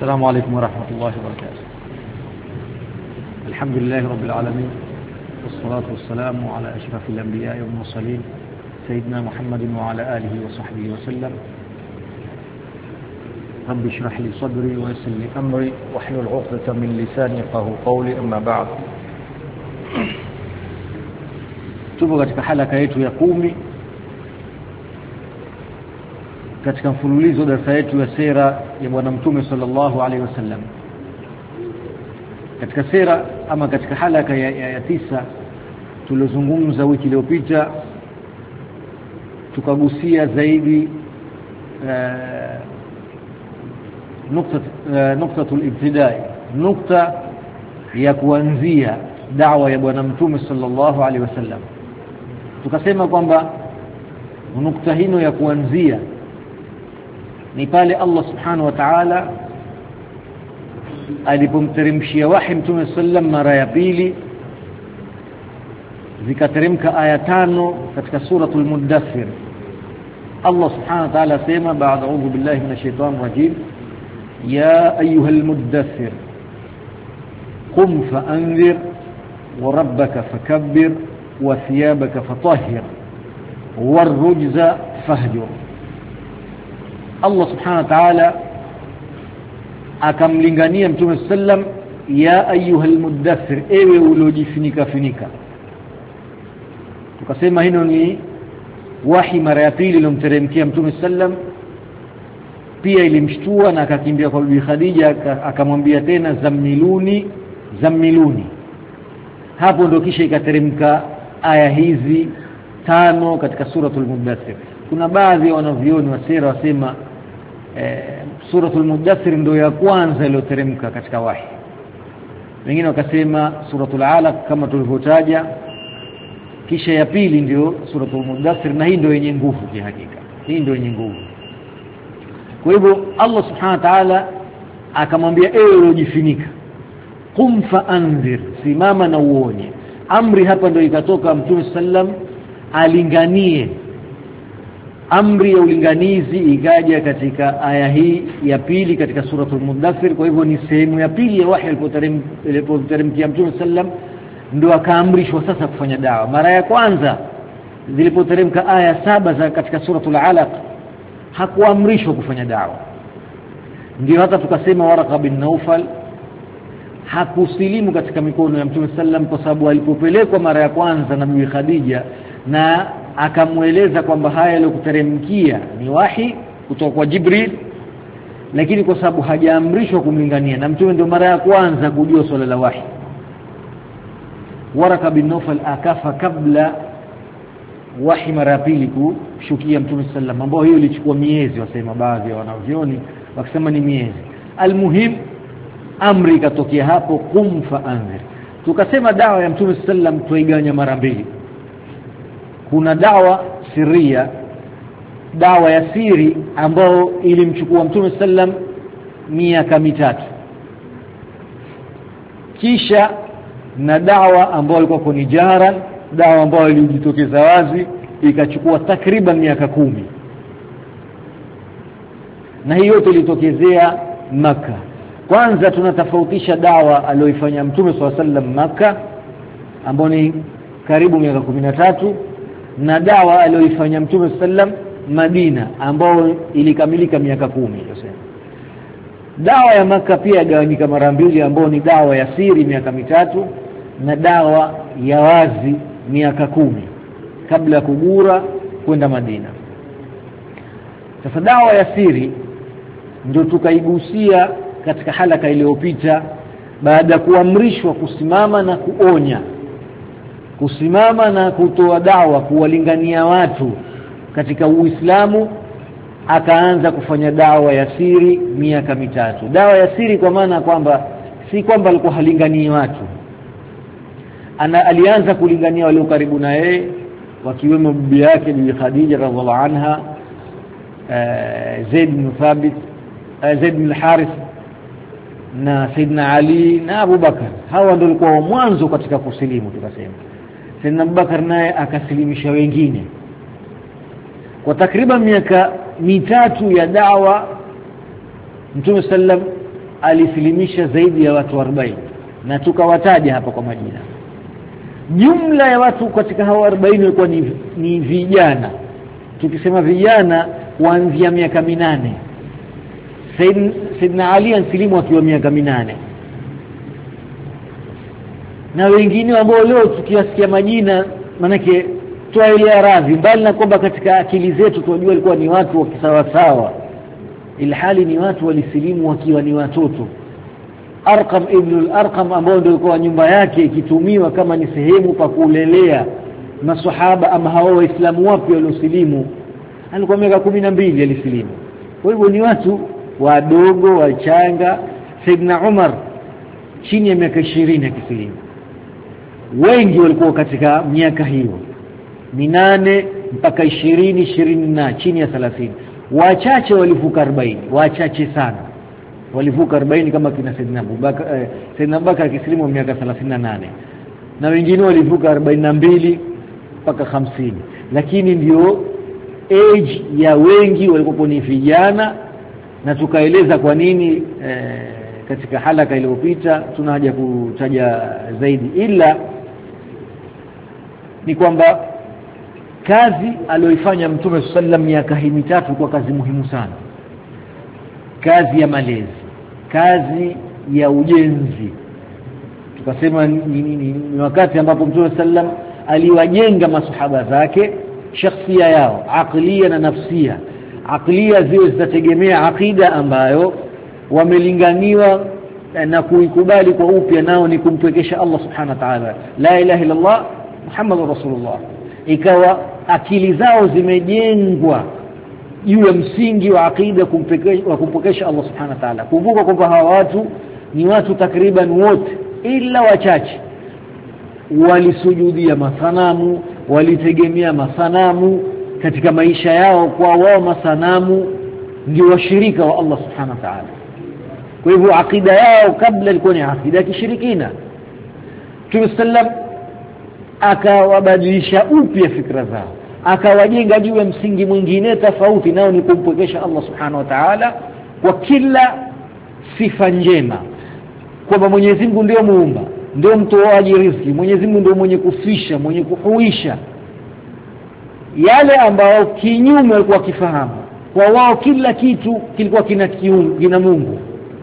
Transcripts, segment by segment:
السلام عليكم ورحمة الله وبركاته. الحمد لله رب العالمين، والصلاة والسلام على أشرف الأنبياء والمرسلين سيدنا محمد وعلى آله وصحبه وسلم. رب اشرح لي صدري ويسر لي أمري واحلل عقدة من لساني يفقهوا قولي. أما بعد، tupo katika halaka yetu ya 10 katika mfululizo darasa yetu ya sira ya bwana mtume sallallahu alaihi wasallam. Katika sira ama katika halaka ya 9 tulizungumza wiki iliyopita, tukagusia zaidi nuktatul ibtidai, nukta ya kuanzia da'wa ya bwana mtume sallallahu alaihi wasallam. Tukasema kwamba nukta hino ya kuanzia ni pale Allah subhanahu wa ta'ala alipomteremshia wahi mtume sallam mara ya pili, zikateremka aya 5 katika suratul Muddathir. Allah subhanahu wa ta'ala sema ba'da a'udhu billahi minash shaitanir rajim, ya ayyuhal muddathir qum fa'anzir wa rabbaka fakabbir wa thiyabaka fatahhir warrujza fahjur. Allah subhanahu wa ta'ala akamlingania mtume sallam, ya ayyuhal muddathir, ewe uliojifunika funika. Tukasema hino ni wahi mara ya pili ilomteremkia mtume sallam, pia ilimshtua na akakimbia kwa bibi Khadija akamwambia tena zammiluni zammiluni. Hapo ndo kisha ikateremka aya hizi 5 katika suratul Muddathir. Kuna baadhi ya wanavyoni wa sira wasema suratul Muddathir ndio ya kwanza iliyoteremka katika wahi. Wengine wakasema suratul Alaq kama tulivyotaja, kisha ya pili ndio suratul Muddathir, na hii ndio yenye nguvu kihakika. Hii ndio yenye nguvu. Kwa hivyo Allah subhanahu wa ta'ala akamwambia, ewe uliojifunika, qum fa'anzir, simama na uonye. Amri hapa ndio ikatoka mtume sallam alinganie. Amri ya ulinganizi ikaja katika aya hii ya pili katika suratul Muddathir. Kwa hivyo ni sehemu ya pili ya wahi ilipoteremkia mtume sallam, ndio akaamrishwa sasa kufanya dawa. Mara ya kwanza zilipoteremka aya 7 za katika suratul Alaq hakuamrishwa kufanya dawa. Ndio hata tukasema Waraka bin Naufal hakusilimu katika mikono ya mtume sallam, kwa sababu alipopelekwa mara ya kwanza na bibi Khadija na akamueleza kwamba haya yaliyokuteremkia ni wahi kutoka kwa Jibril, lakini kwa sababu hajaamrishwa kumlingania, na mtume ndio mara ya kwanza kujua swala la wahi. Waraka bin Naufal akafa kabla wahi mara ya pili kushukia mtume sallam, ambao hiyo ilichukua miezi, wasema baadhi ya wanavyoni wakisema ni miezi. Almuhim, amri ikatokea hapo, qum fa'anzir. Tukasema dawa ya mtume sallam tuiganya mara mbili. Kuna dawa siria, dawa ya siri ambao ilimchukua mtume sallam miaka 3, kisha na dawa ambayo ilikuwa ni jaharan, dawa ambayo ilijitokeza wazi ikachukua takriban miaka 10, na hiyo yote ilitokezea Makkah. Kwanza tunatofautisha dawa aliyoifanya mtume swalla sallam Makkah ambayo ni karibu miaka 13, na dawa aliyoifanya mtume sallam Madina ambayo ilikamilika miaka 10. Dawa ya Makkah pia gawanyika mara mbili, ambayo ni dawa ya siri miaka 3 na dawa ya wazi miaka 10 kabla ya kugura kwenda Madina. Sasa dawa ya siri ndio tukaigusia katika halaka iliyopita, baada ya kuamrishwa kusimama na kuonya, kusimama na kutoa dawa, kuwalingania watu katika Uislamu, akaanza kufanya dawa ya siri miaka 3. Dawa ya siri kwa maana kwamba si kwamba alikuwa halinganii watu, alianza kulingania walio karibu na yeye, wakiwemo bibi yake bibi Khadija radhiallahu anha, Zaid bin Thabit, Zaid bin Harith na Saidina Ali na Abu Bakar. Hawa ndio walikuwa mwanzo katika kusilimu. Tukasema Saidina Abu Bakar naye akasilimisha wengine. Kwa takriban miaka 3 ya dawa, Mtume sallam alisilimisha zaidi ya watu 40 na tukawataja hapa kwa majina. Jumla ya watu katika hao 40 walikuwa ni vijana. Tukisema vijana kuanzia miaka 8. Sayyidina Ali alisilimu akiwa miaka 8. Na wengine ambao leo tukiwasikia majina manake tuaelea radhi, bali na kwamba katika akili zetu tunajua walikuwa ni watu wa kisawa sawa, ilhali ni watu walisilimu wakiwa ni watoto. Arqam ibn al-Arqam ambao ndio kwa nyumba yake ikitumiwa kama ni sehemu pa kulelea maswahaba ama hao waislamu wapya waliosilimu, alikuwa miaka 12 alisilimu. Kwa hivyo ni watu wadogo wachanga. Saidna Umar chini ya miaka 20 akisilimu. Wengi walikuwa katika miaka hiyo 8 mpaka 20 na chini ya 30. Wachache walivuka 40, wachache sana walivuka 40 kama kina Saidna Abubakar. Saidna Abubakar akisilimu miaka 38 na wengine walivuka 42 mpaka 50. Lakini ndio age ya wengi walikuwa ni vijana, na tukaeleza kwa nini katika halaka iliyopita. Tuna haja kutaja zaidi, ila ni kwamba kazi aliyoifanya Mtume sallam miaka hii mitatu kwa kazi muhimu sana. Kazi ya malezi, kazi ya ujenzi. Tukasema ni wakati ambapo Mtume sallam aliwajenga masahaba zake shakhsia yao, aqliya na nafsia. Aqliya zile zitategemea akida ambayo wamelinganiwa na kuikubali kwa upya, nao ni kumpwekesha Allah subhanahu wa ta'ala, la ilaha illa Allah Muhammadur Rasulullah. Ikawa akili zao zimejengwa juu ya msingi wa akida kumpwekesha Allah subhanahu wa ta'ala. Kumbuka kwamba hawa watu ni watu takriban wote ila wachache walisujudia masanamu, walitegemea masanamu katika maisha yao. Kwa wao masanamu ndio washirika wa Allah subhanahu wa ta'ala. Kwa hivyo akida yao kabla ilikuwa ni akida ya kishirikina. Mtume sallam akawabadilisha upya fikra zao, akawajenga juu ya msingi mwingine tofauti, nao ni kumpwekesha Allah subhanahu wa ta'ala kwa kila sifa njema, kwamba Mwenyezi Mungu ndio muumba, ndio mtoaji riziki, Mwenyezi Mungu ndio mwenye kufisha, mwenye kuhuisha. Yale ambao kinyume walikuwa kifahamu, kwa wao kila kitu kilikuwa kina Mungu.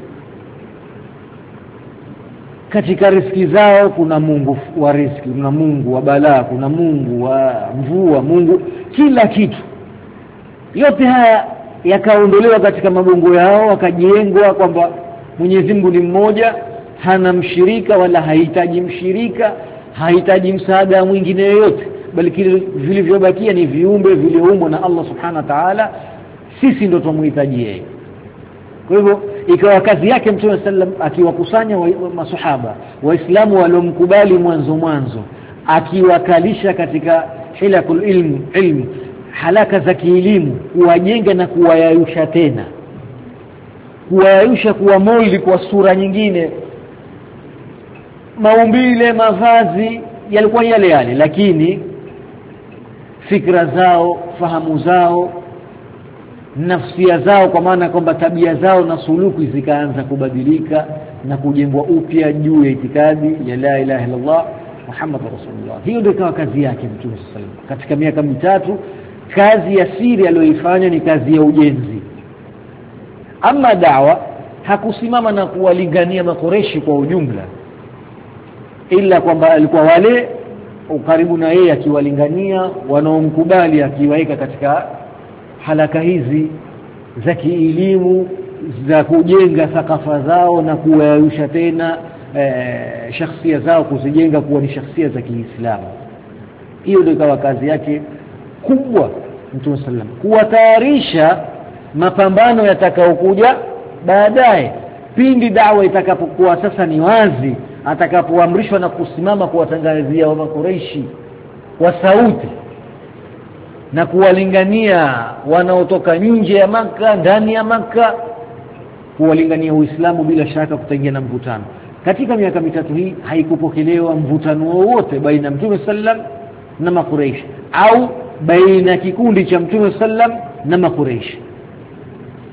Katika riziki zao kuna Mungu wa riziki, kuna Mungu wa balaa, kuna Mungu wa mvua, Mungu kila kitu. Yote haya yakaondolewa katika magongo yao, wakajengwa kwamba Mwenyezi Mungu ni mmoja, hana mshirika wala hahitaji mshirika, hahitaji msaada mwingine yoyote, bali kile vilivyobakia ni viumbe vilioumbwa na Allah subhanahu wa ta'ala, sisi ndio tumhitaji yeye. Kwa hivyo ikawa kazi yake Mtume sallam akiwakusanya masahaba waislamu waliomkubali mwanzo, akiwakalisha katika hilakul ilm, halaka za kielimu, kuwajenga na kuwayayusha tena, kuwayayusha kuwa moldi kwa sura nyingine. Maumbile, mavazi yalikuwa yale, lakini fikra zao, fahamu zao, nafsia zao, kwa maana kwamba tabia zao na suluku zikaanza kubadilika na kujengwa upya juu ya itikadi ya la ilaha illa Allah Muhammadur Rasulullah. Hiyo ndio ikawa kazi yake Mtume sallallahu alaihi wasallam katika miaka mitatu. Kazi ya siri aliyoifanya ni kazi ya ujenzi. Ama da'wa, hakusimama na kuwalingania Makureshi kwa ujumla, ila kwamba alikuwa wale ukaribu na yeye akiwalingania, wanaomkubali akiwaeka katika halaka hizi za kielimu za kujenga thakafa zao na kuwayusha tena shakhsia zao, kuzijenga kuwa ni shakhsia za Kiislamu. Hiyo ndio ikawa kazi yake kubwa Mtume sallam, kuwatayarisha mapambano yatakayokuja baadaye, pindi da'wa itakapokuwa sasa ni wazi, atakapoamrishwa na kusimama kuwatangazia wa Makureishi kwa sauti na kuwalingania wanaotoka nje ya Maka, ndani ya Maka, kuwalingania Uislamu. Bila shaka kutaingia na mvutano. Katika miaka mitatu hii haikupokelewa mvutano wowote baina Mtume sallam na Makureishi, au baina kikundi cha Mtume sallam na Makureishi.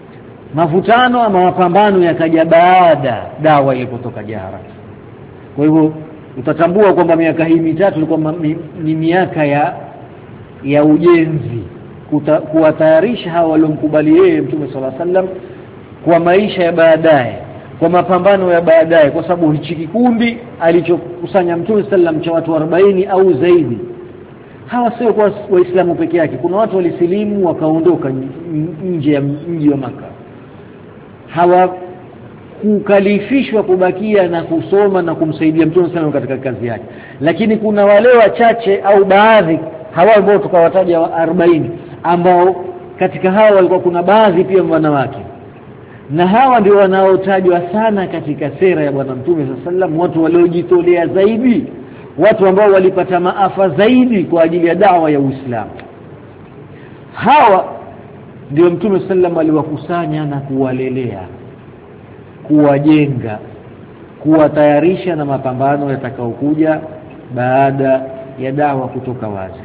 mavutano ama mapambano yakaja baada dawa ilipotoka jahara. Kwa hivyo utatambua kwamba miaka hii mitatu ilikuwa ni miaka ya ujenzi, kuwatayarisha hawa waliomkubali yeye Mtume sallallahu alaihi wasallam kwa maisha ya baadaye, kwa mapambano ya baadaye, kwa sababu hichi kikundi alichokusanya Mtume sallam cha watu 40 au zaidi, hawa sio kwa Waislamu peke yake. Kuna watu walisilimu wakaondoka nje ya mji wa Makka, hawa kukalifishwa kubakia na kusoma na kumsaidia Mtume sallam katika kazi yake. Lakini kuna wale wachache au baadhi hawa ambao tukawataja 40, ambao katika hawa walikuwa kuna baadhi pia wanawake, na hawa ndio wanaotajwa sana katika sera ya bwana Mtume sallam, watu waliojitolea zaidi, watu ambao walipata maafa zaidi kwa ajili ya da'wa ya Uislamu. Hawa ndio Mtume sallam aliwakusanya na kuwalelea, kuwajenga, kuwatayarisha na mapambano yatakayokuja baada ya da'wa kutoka wazi.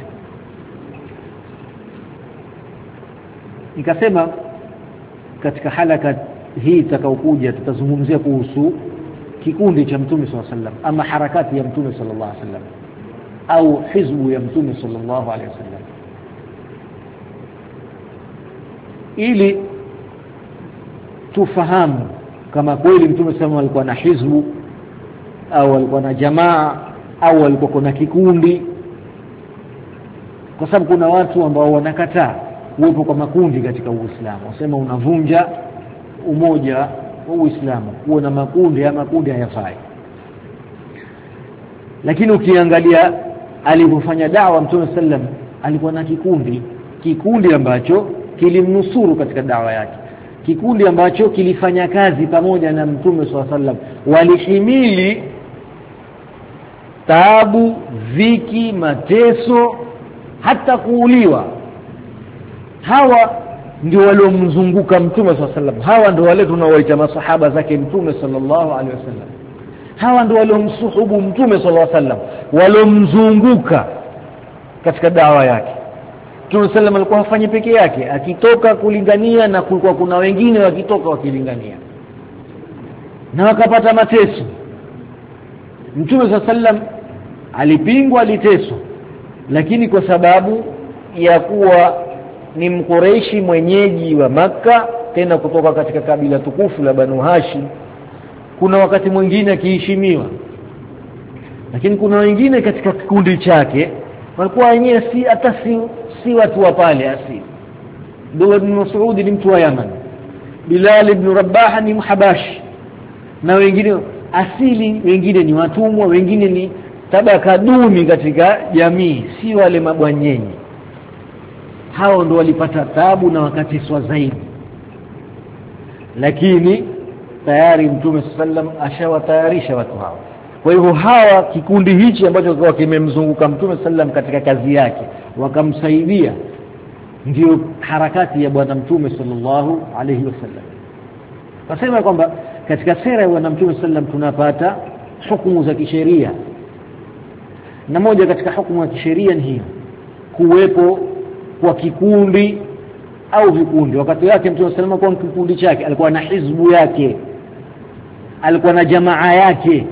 Nikasema katika halaka hii itakayokuja tutazungumzia kuhusu kikundi cha Mtume sallallahu alaihi wasallam, ama harakati ya Mtume sallallahu alaihi wasallam au hizbu ya Mtume sallallahu alaihi wasallam, ili tufahamu kama kweli Mtume sallallahu alikuwa na hizbu au alikuwa na jamaa au alikuwa na kikundi. Kwa sababu kuna watu ambao wanakataa uwepo kwa makundi katika Uislamu, wasema unavunja umoja wa Uislamu, kuwa na makundi hayafai. Lakini ukiangalia alipofanya da'wa Mtume sallam, alikuwa na kikundi ambacho kilimnusuru katika da'wa yake, kikundi ambacho kilifanya kazi pamoja na Mtume sallam, walihimili taabu, dhiki, mateso, hata kuuliwa. Hawa ndio waliomzunguka Mtume sallallahu alaihi wasallam, hawa ndio wale tunaowaita masahaba zake Mtume sallallahu alaihi wasallam, hawa ndio waliomsuhubu Mtume sallallahu alaihi wasallam, waliomzunguka katika dawa yake. Mtume sallallahu alikuwa hafanyi peke yake, akitoka kulingania na kulikuwa kuna wengine wakitoka wakilingania na wakapata mateso. Mtume sallallahu alaihi wasallam alipingwa, aliteswa, lakini kwa sababu ya kuwa ni Mkureishi mwenyeji wa Makka, tena kutoka katika kabila tukufu la Banu Hashim, kuna wakati mwingine akiheshimiwa. Lakini kuna wengine katika kikundi chake walikuwa wenyewe si watu wa pale asili. Abdullah ibn Mas'ud ni mtu wa Yaman, Bilal ibn Rabah ni Mhabashi, na wengine asili, wengine ni watumwa, wengine ni tabaka duni katika jamii, si wale mabwanyenye. Hao ndio walipata taabu na wakateswa zaidi. Lakini tayari Mtume sallam ashawatayarisha watu hao. Kwa hivyo hawa, kikundi hichi ambacho kwa kimemzunguka Mtume sallam katika kazi yake, wakamsaidia, ndio harakati ya bwana Mtume sallallahu alaihi wasallam. Nasema kwamba katika sera ya bwana Mtume sallam tunapata hukumu za kisheria, na moja katika hukumu za kisheria ni hiyo, kuwepo kwa kikundi au vikundi. Wakati wake Mtume sallallahu alaihi wasallam kwa kikundi chake, alikuwa na hizbu yake, alikuwa na jamaa yake,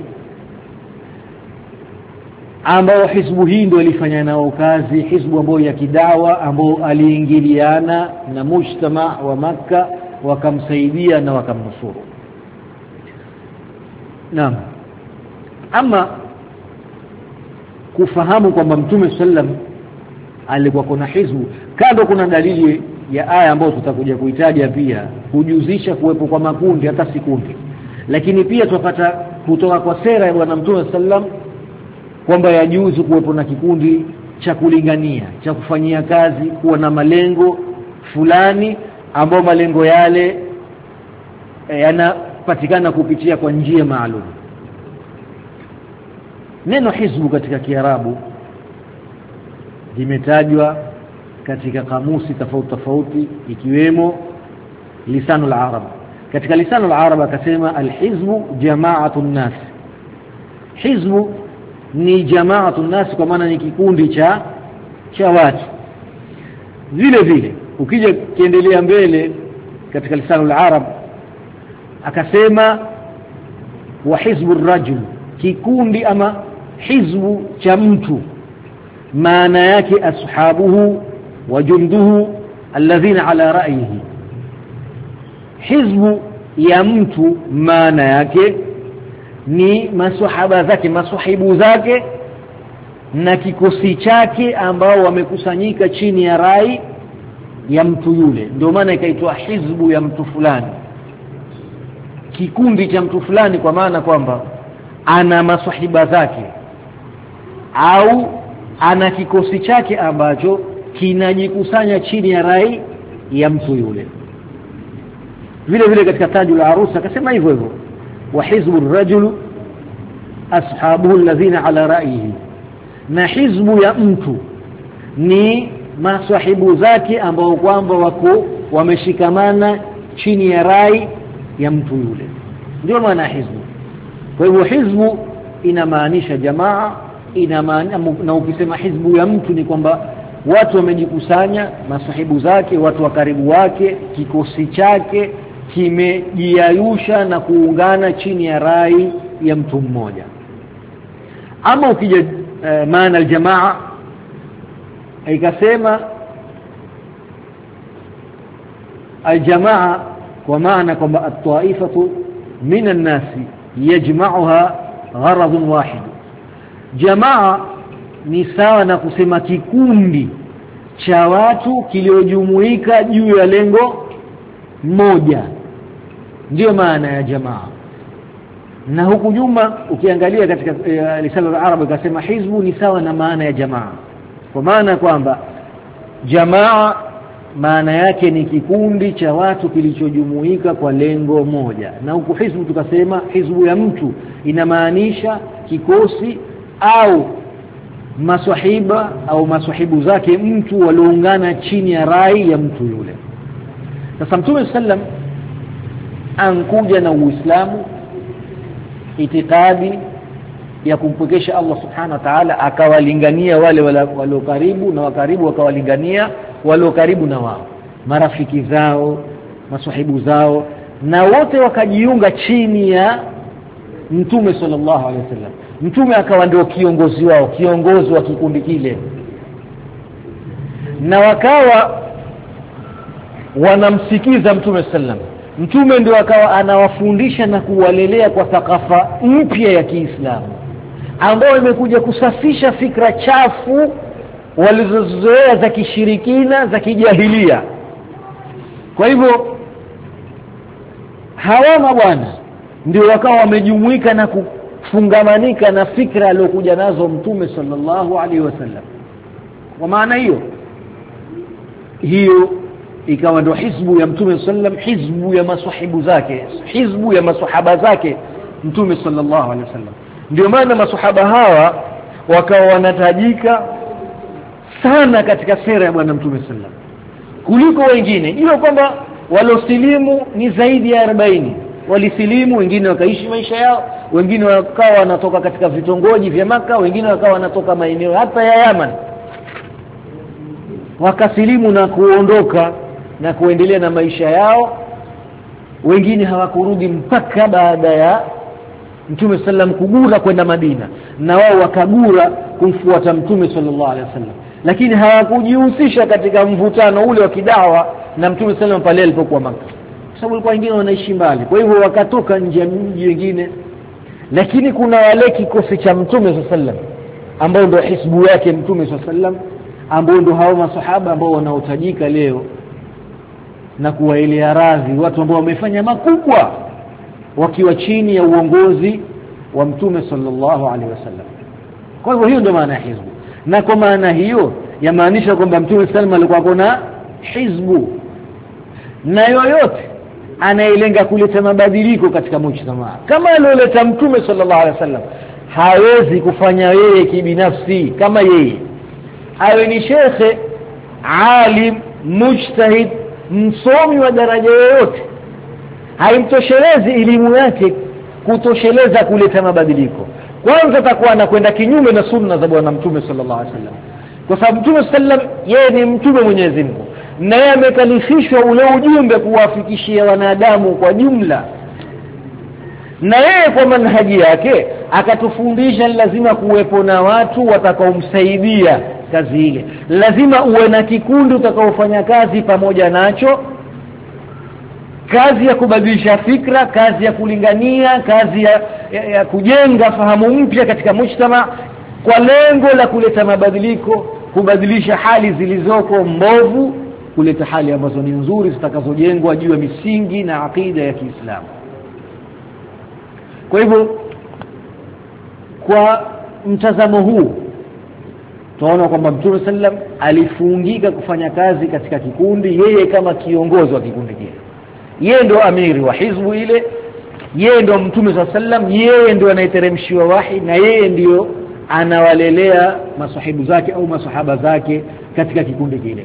ambao hizbu hii ndio ilifanya nao kazi, hizbu ambayo ya kidawa, ambao aliingiliana na mujtama wa Makka, wakamsaidia na wakamnusuru. Naam. Ama kufahamu kwamba Mtume sallam alikuwa kuna hizbu, kando kuna dalili ya aya ambayo tutakuja kuitaja pia hujuzisha kuwepo kwa makundi hata sikundi. Lakini pia tupata kutoka kwa sera ya bwana Mtume sallam kwamba yajuzu kuwepo na kikundi cha kulingania, cha kufanyia kazi, kuwa na malengo fulani, ambao malengo yale yanapatikana kupitia kwa njia maalum. Neno hizbu katika Kiarabu limetajwa katika kamusi tofauti ikiwemo lisanul arab. Katika lisanul arab akasema alhizbu jama'atun nas. Hizbu ni jama'atun nas, kwa maana ni kikundi cha watu. Vile vile ukija kiendelea mbele katika lisanul arab akasema wa hizbu rajul, kikundi ama hizbu cha mtu, maana yake ashabuhu wa junduhu alladhina ala ra'yihi. Hizbu ya mtu maana yake ni maswahaba zake, maswahibu zake na kikosi chake ambao wamekusanyika chini ya rai ya mtu yule. Ndio maana ikaitwa hizbu ya mtu fulani, kikundi cha mtu fulani, kwa maana kwamba ana maswahiba zake au ana kikosi chake ambacho kinajikusanya chini ya rai ya mtu yule. Vile vile katika Tajul Arus akasema hivyo hivyo, wa hizbu rajulu ashabuhu alladhina ala ra'yihi, na hizbu ya mtu ni maswahibu zake ambao kwamba wako wameshikamana chini ya rai ya mtu yule. Ndio maana hizbu. Kwa hivyo hizbu inamaanisha jamaa, na ukisema hizbu ya mtu ni kwamba watu wamejikusanya, masahibu zake, watu wa karibu wake, kikosi chake kimejiayusha na kuungana chini ya rai ya mtu mmoja. Ama ukija maana aljamaa ikasema aljamaa kwa maana kwamba at-taifatu minan nasi yajma'uha gharadun wahid. Jamaa ni sawa na kusema kikundi cha watu kiliojumuika juu ya lengo moja, ndio maana ya jamaa. Na huku nyuma ukiangalia katika lisana la Arabu ikasema hizbu ni sawa na maana ya jamaa, kwa maana kwamba jamaa maana yake ni kikundi cha watu kilichojumuika kwa lengo moja. Na huku hizbu tukasema hizbu ya mtu inamaanisha kikosi au maswahiba au maswahibu zake mtu walioungana chini ya rai ya mtu yule. Sasa Mtume sallam ankuja na Uislamu, itikadi ya kumpokesha Allah subhanahu wa ta'ala, akawalingania wale walio karibu, na wakaribu wakawalingania walio karibu na wao, marafiki zao, maswahibu zao, na wote wakajiunga chini ya Mtume sallallahu alaihi wasallam. Mtume akawa ndio kiongozi wao, kiongozi wa kikundi kile, na wakawa wanamsikiza Mtume sallam. Mtume ndio akawa anawafundisha na kuwalelea kwa thakafa mpya ya Kiislamu ambayo imekuja kusafisha fikra chafu walizozoea za kishirikina, za kijahilia. Kwa hivyo hawa mabwana ndio wakawa wamejumuika na kufungamanika na fikra aliyokuja nazo Mtume sallallahu alaihi wasallam. Kwa maana hiyo ikawa ndio hizbu ya Mtume sallam, hizbu ya maswahibu zake, hizbu ya maswahaba zake Mtume sallallahu alaihi wasallam. Ndio maana maswahaba hawa wakawa wanatajika sana katika sera ya bwana Mtume sallam kuliko wengine. Hiyo kwamba walosilimu ni zaidi ya 40 walisilimu, wengine wakaishi maisha yao, wengine wakawa wanatoka katika vitongoji vya Maka, wengine wakawa wanatoka maeneo hata ya Yaman, wakasilimu na kuondoka na kuendelea na maisha yao. Wengine hawakurudi mpaka baada ya Mtume sallam kugura kwenda Madina, na wao wakagura kumfuata Mtume sallallahu alaihi wasallam, lakini hawakujihusisha katika mvutano ule wa kidawa na Mtume sallam pale alipokuwa Maka, sababu walikuwa wengine wanaishi mbali. Kwa hivyo wakatoka nje ya mji wengine, lakini kuna wale kikosi cha Mtume sallam ambao ndio hisbu yake Mtume sallam, ambao ndio hao masahaba ambao wanaotajika leo na kuwaelea radhi watu ambao wamefanya makubwa wakiwa chini ya uongozi wa Mtume sallallahu alaihi wasallam. Kwa hivyo hiyo ndio maana ya hizbu. Na kwa maana hiyo yamaanisha kwamba Mtume sallallahu alikuwa kuna hizbu, na yoyote anayelenga kuleta mabadiliko katika mujtamaa kama aliyoleta Mtume sallallahu alaihi wasallam hawezi kufanya yeye kibinafsi kama yeye. Awe ni shekhe, alim, mujtahid, msomi wa daraja yoyote, haimtoshelezi elimu yake kutosheleza kuleta mabadiliko. Kwanza atakuwa anakwenda kinyume na sunna za bwana Mtume sallallahu alaihi wasallam, kwa sababu Mtume sallam yeye ni mtume Mwenyezi Mungu, na yeye amekalifishwa ule ujumbe kuwafikishia wanadamu kwa jumla, na yeye kwa manhaji yake akatufundisha lazima kuwepo na watu watakaomsaidia kazi ile, lazima uwe na kikundi utakaofanya kazi pamoja nacho, kazi ya kubadilisha fikra, kazi ya kulingania, kazi ya kujenga fahamu mpya katika mujtama kwa lengo la kuleta mabadiliko, kubadilisha hali zilizoko mbovu, kuleta hali ambazo ni nzuri zitakazojengwa juu ya misingi na akida ya Kiislamu. Kwa hivyo kwa mtazamo huu tunaona kwamba Mtume sallam alifungika kufanya kazi katika kikundi, yeye kama kiongozi wa kikundi kile, yeye ndo amiri wa hizbu ile, yeye ndo Mtume sallam, yeye ndo anaiteremshiwa wahi, na yeye ndio anawalelea masahibu zake au masahaba zake katika kikundi kile.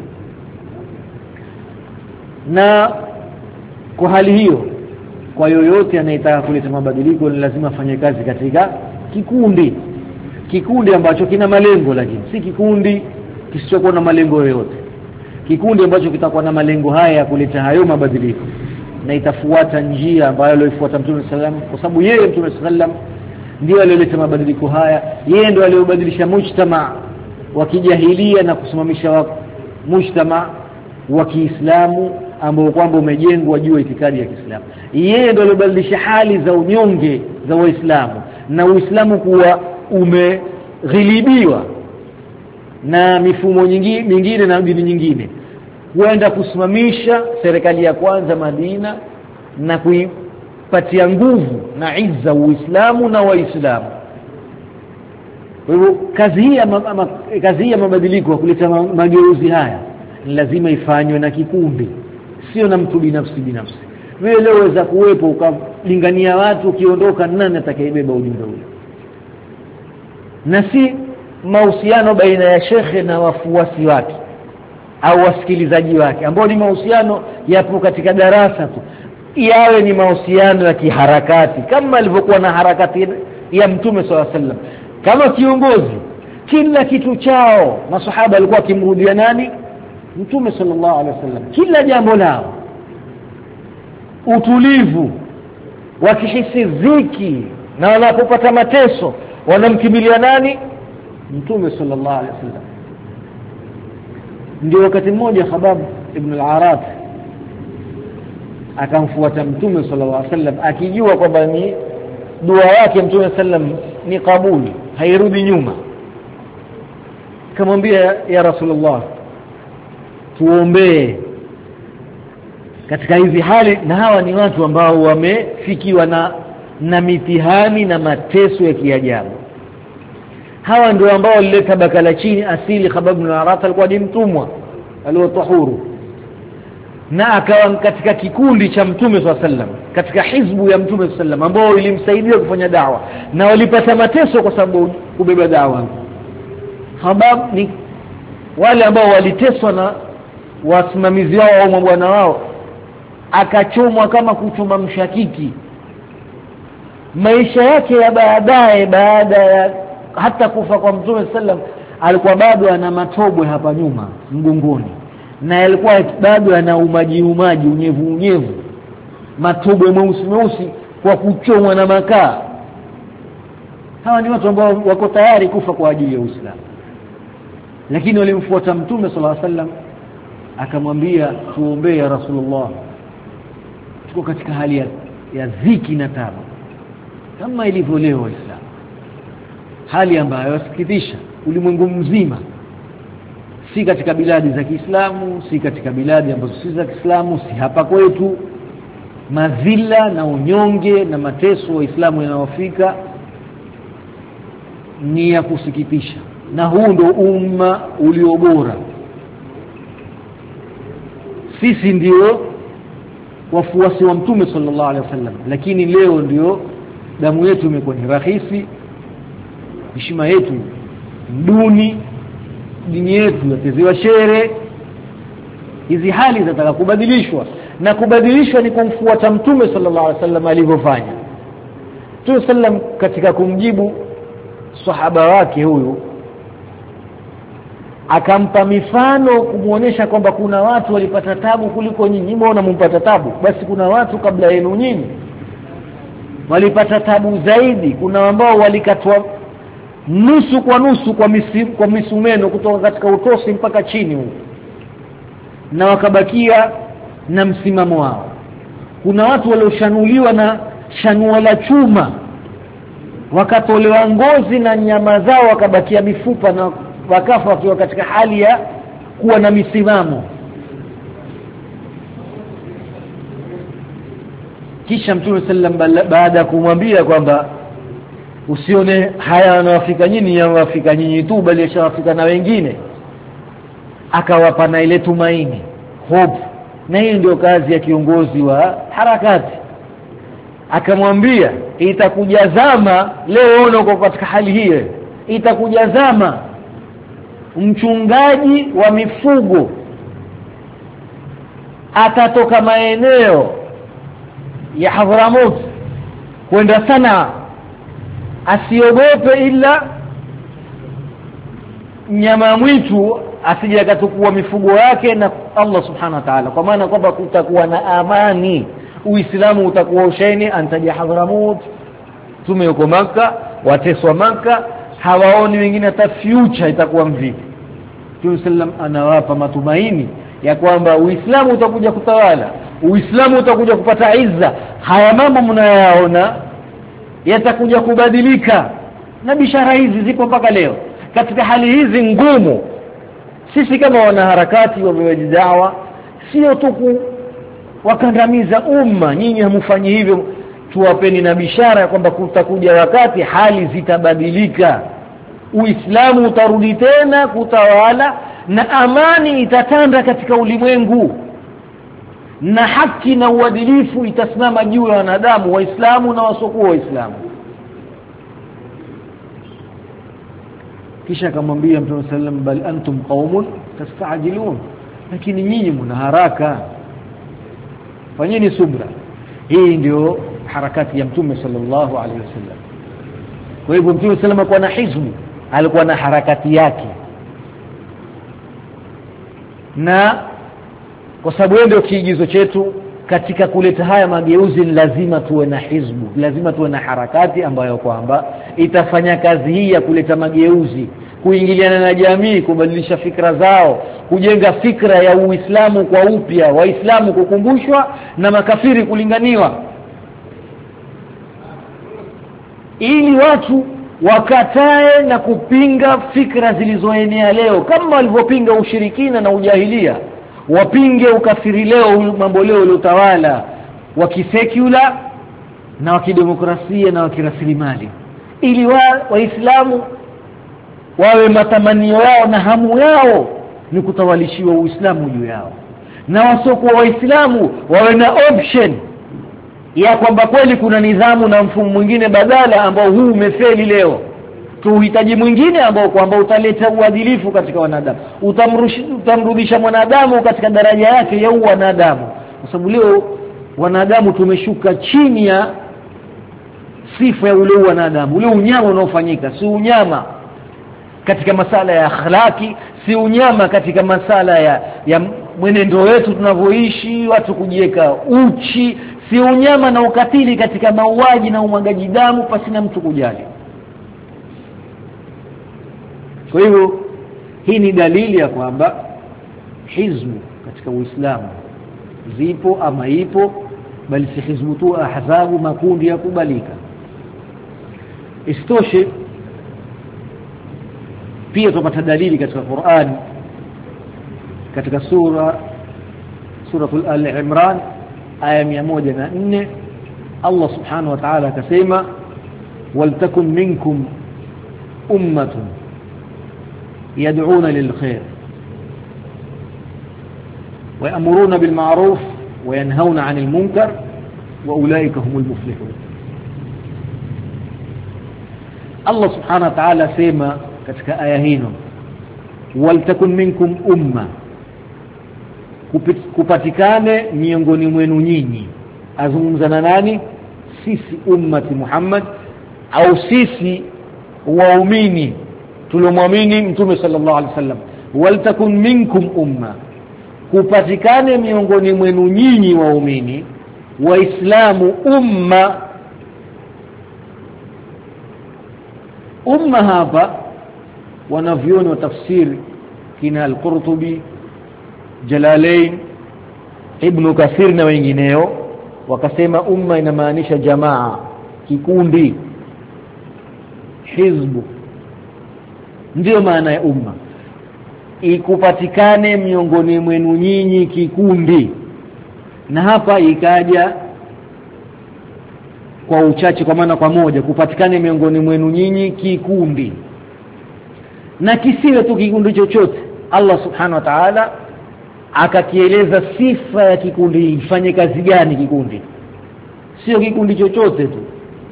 Na kwa hali hiyo, kwa yoyote anayetaka kuleta mabadiliko ni lazima afanye kazi katika kikundi ambacho kina malengo, lakini si kikundi kisichokuwa na malengo yoyote, kikundi ambacho kitakuwa na malengo haya ya kuleta hayo mabadiliko, na itafuata njia ambayo aliyofuata Mtume sallam, kwa sababu yeye Mtume sallam ndiye aliyeleta mabadiliko haya, yeye ndiye aliyobadilisha mujtama wa kijahilia na kusimamisha mujtama wa Kiislamu ambao kwamba umejengwa juu ya itikadi ya Kiislamu. Yeye ndiye aliyobadilisha hali za unyonge za Waislamu na Uislamu kuwa umeghilibiwa na mifumo mingine na dini nyingine, kwenda kusimamisha serikali ya kwanza Madina na kuipatia nguvu na izza Uislamu na Waislamu. Kwa hivyo kazi hii ya mabadiliko, kuleta mageuzi haya, ni lazima ifanywe na kikundi, sio na mtu binafsi. Wewe leo waweza kuwepo ukalingania watu, ukiondoka nani atakayebeba ujumbe ule? Na si mahusiano baina ya shekhe na wafuasi wake au wasikilizaji wake ambao ni mahusiano yapo katika darasa tu, yawe ni mahusiano ya kiharakati kama alivyokuwa na harakati ya Mtume SAW. Kama kiongozi, kila kitu chao masahaba walikuwa kimrudia nani? Mtume sallallahu alaihi wasallam. Kila jambo lao, utulivu, wakihisi dhiki na wanapopata mateso wanamkimbilia nani? Mtume sallallahu alaihi wasallam. Ndio wakati mmoja Khabab ibn al-Arat akamfuata Mtume sallallahu alaihi wasallam akijua kwamba ni dua yake Mtume sallam ni kabuli, hairudi nyuma. Kamwambia, ya Rasulullah, tuombee katika hizi hali, na hawa ni watu ambao wamefikiwa na mitihani na mateso ya kiajabu. Hawa ndio ambao walileta bakala chini asili. Khabab ibn al-Arat alikuwa ni mtumwa aliyotahuru, na akawa katika kikundi cha Mtume SAW, katika hizbu ya Mtume SAW ambao ilimsaidia kufanya da'wa, na walipata mateso kwa sababu kubeba da'wa. Khabab ni wale ambao waliteswa na wasimamizi wao au mabwana wao, akachomwa kama kuchoma mshakiki. Maisha yake ya baadaye, baada ya hata kufa kwa Mtume sallam, alikuwa bado ana matobwe hapa nyuma mgongoni, na alikuwa bado ana unyevu, matobwe meusi kwa kuchomwa na makaa. Hawa ni watu ambao wako tayari kufa kwa ajili ya Uislamu, lakini walimfuata Mtume sallallahu alaihi wasallam. Akamwambia, tuombee ya Rasulullah, tuko katika hali ya dhiki na tabu kama ilivyo leo Waislamu, hali ambayo yasikitisha ulimwengu mzima, si katika biladi za Kiislamu, si katika biladi ambazo si za Kiislamu, si hapa kwetu. Madhila na unyonge na mateso Waislamu yanawafika ni ya kusikitisha, na huu ndio umma ulio bora. Sisi ndio wafuasi wa Mtume sallallahu alaihi wasallam, lakini leo ndio damu yetu imekuwa ni rahisi, heshima yetu duni, dini yetu yatezewa shere. Hizi hali zinataka kubadilishwa, na kubadilishwa ni kumfuata Mtume sallallahu alaihi wasallam alivyofanya. Mtume sallam katika kumjibu sahaba wake huyu akampa mifano kumuonesha kwamba kuna watu walipata tabu kuliko nyinyi. Mbona mpata tabu? Basi kuna watu kabla yenu nyinyi walipata tabu zaidi. Kuna ambao walikatwa nusu kwa nusu kwa misumeno kutoka katika utosi mpaka chini huko, na wakabakia na msimamo wao. Kuna watu walioshanuliwa na shanua la chuma, wakatolewa ngozi na nyama zao, wakabakia mifupa na wakafa wakiwa katika hali ya kuwa na misimamo. Kisha Mtume sallam baada kumwambia kwamba usione haya yanawafika nyinyi, yanawafika nyinyi tu, bali yashawafika na wengine, akawapa na ile tumaini, hope. Na hii ndio kazi ya kiongozi wa harakati. Akamwambia itakuja zama, leo uko katika hali hiyo, itakuja zama mchungaji wa mifugo atatoka maeneo ya Hadhramut kwenda Sanaa, asiogope ila nyama mwitu, asije akatukua mifugo yake na Allah subhanahu wa ta'ala, kwa maana kwamba kutakuwa na amani. Uislamu utakuwa usheni antaja Hadhramut, tume yuko Makkah, wateswa Makkah, hawaoni wengine hata future itakuwa mvipi. Mtume sallam anawapa matumaini ya kwamba Uislamu utakuja kutawala, Uislamu utakuja kupata izza. Haya mambo mnayaona yatakuja kubadilika, na bishara hizi zipo mpaka leo. Katika hali hizi ngumu, sisi kama wanaharakati wa dawa sio tu wakandamiza umma, nyinyi hamfanyi hivyo, tuwapeni na bishara ya kwamba kutakuja wakati hali zitabadilika, Uislamu utarudi tena kutawala na amani itatanda katika ulimwengu, na haki na uadilifu itasimama juu ya wanadamu, Waislamu na wasiokuwa Waislamu. Kisha akamwambia Mtume sallam, bal antum qaumun tastajilun, lakini nyinyi mna haraka, fanyeni subra. Hii ndio harakati ya Mtume sallallahu alaihi wasallam. Kwa hivyo Mtume sallam alikuwa na hizbu, alikuwa na harakati yake, na kwa sababu ndio kiigizo chetu katika kuleta haya mageuzi, lazima tuwe na hizbu, lazima tuwe na harakati ambayo kwamba itafanya kazi hii ya kuleta mageuzi, kuingiliana na jamii, kubadilisha fikra zao, kujenga fikra ya Uislamu kwa upya, Waislamu kukumbushwa na makafiri kulinganiwa, ili watu wakatae na kupinga fikra zilizoenea leo, kama walivyopinga ushirikina na ujahilia, wapinge ukafiri leo, mambo leo uliotawala wa kisekula na wa kidemokrasia na wa kirasilimali, ili Waislamu wawe matamanio yao na hamu yao ni kutawalishiwa Uislamu juu yao, na wasiokuwa Waislamu wawe na option ya kwamba kweli kuna nidhamu na mfumo mwingine badala ambao huu umefeli leo, tuhitaji mwingine ambao kwamba utaleta uadilifu katika wanadamu, utamrudisha mwanadamu katika daraja yake ya wanadamu. Kwa sababu leo wanadamu tumeshuka chini ya sifa ya ule wanadamu, ule unyama unaofanyika, si unyama katika masala ya akhlaki, si unyama katika masala ya mwenendo wetu tunavyoishi, watu kujiweka uchi, si unyama na ukatili katika mauaji na umwagaji damu pasina mtu kujali. Kwa hivyo hii ni dalili ya kwamba hizbu katika Uislamu zipo ama ipo, bali si hizbu tu, ahzabu, makundi ya kubalika. Istoshe pia tupata dalili katika Qur'an, katika suratul Al-Imran aya 104, Allah subhanahu wa ta'ala akasema, waltakun minkum ummatun yad'una lilkhair wa ya'muruna bil ma'ruf wa yanhauna 'anil munkar wa ulaika humul muflihun. Allah subhanahu wa ta'ala sema katika aya hino, waltakun minkum umma, kupatikane miongoni mwenu nyinyi. Azungumza na nani? Sisi ummati Muhammad, au sisi waumini tuliomwamini Mtume sallallahu alaihi wasallam. waltakun minkum umma, kupatikane miongoni mwenu nyinyi waumini waislamu umma hapa wanavyoni wa tafsiri kina al-Qurtubi, Jalalain, Ibn Kathir na wengineo wakasema umma inamaanisha jamaa, kikundi, hizbu. Ndio maana ya umma, ikupatikane miongoni mwenu nyinyi kikundi. Na hapa ikaja kwa uchache, kwa maana kwa moja, kupatikane miongoni mwenu nyinyi kikundi. Na kisiwe tu kikundi chochote. Allah subhanahu wa ta'ala akakieleza sifa ya kikundi, ifanye kazi gani kikundi, sio kikundi chochote tu.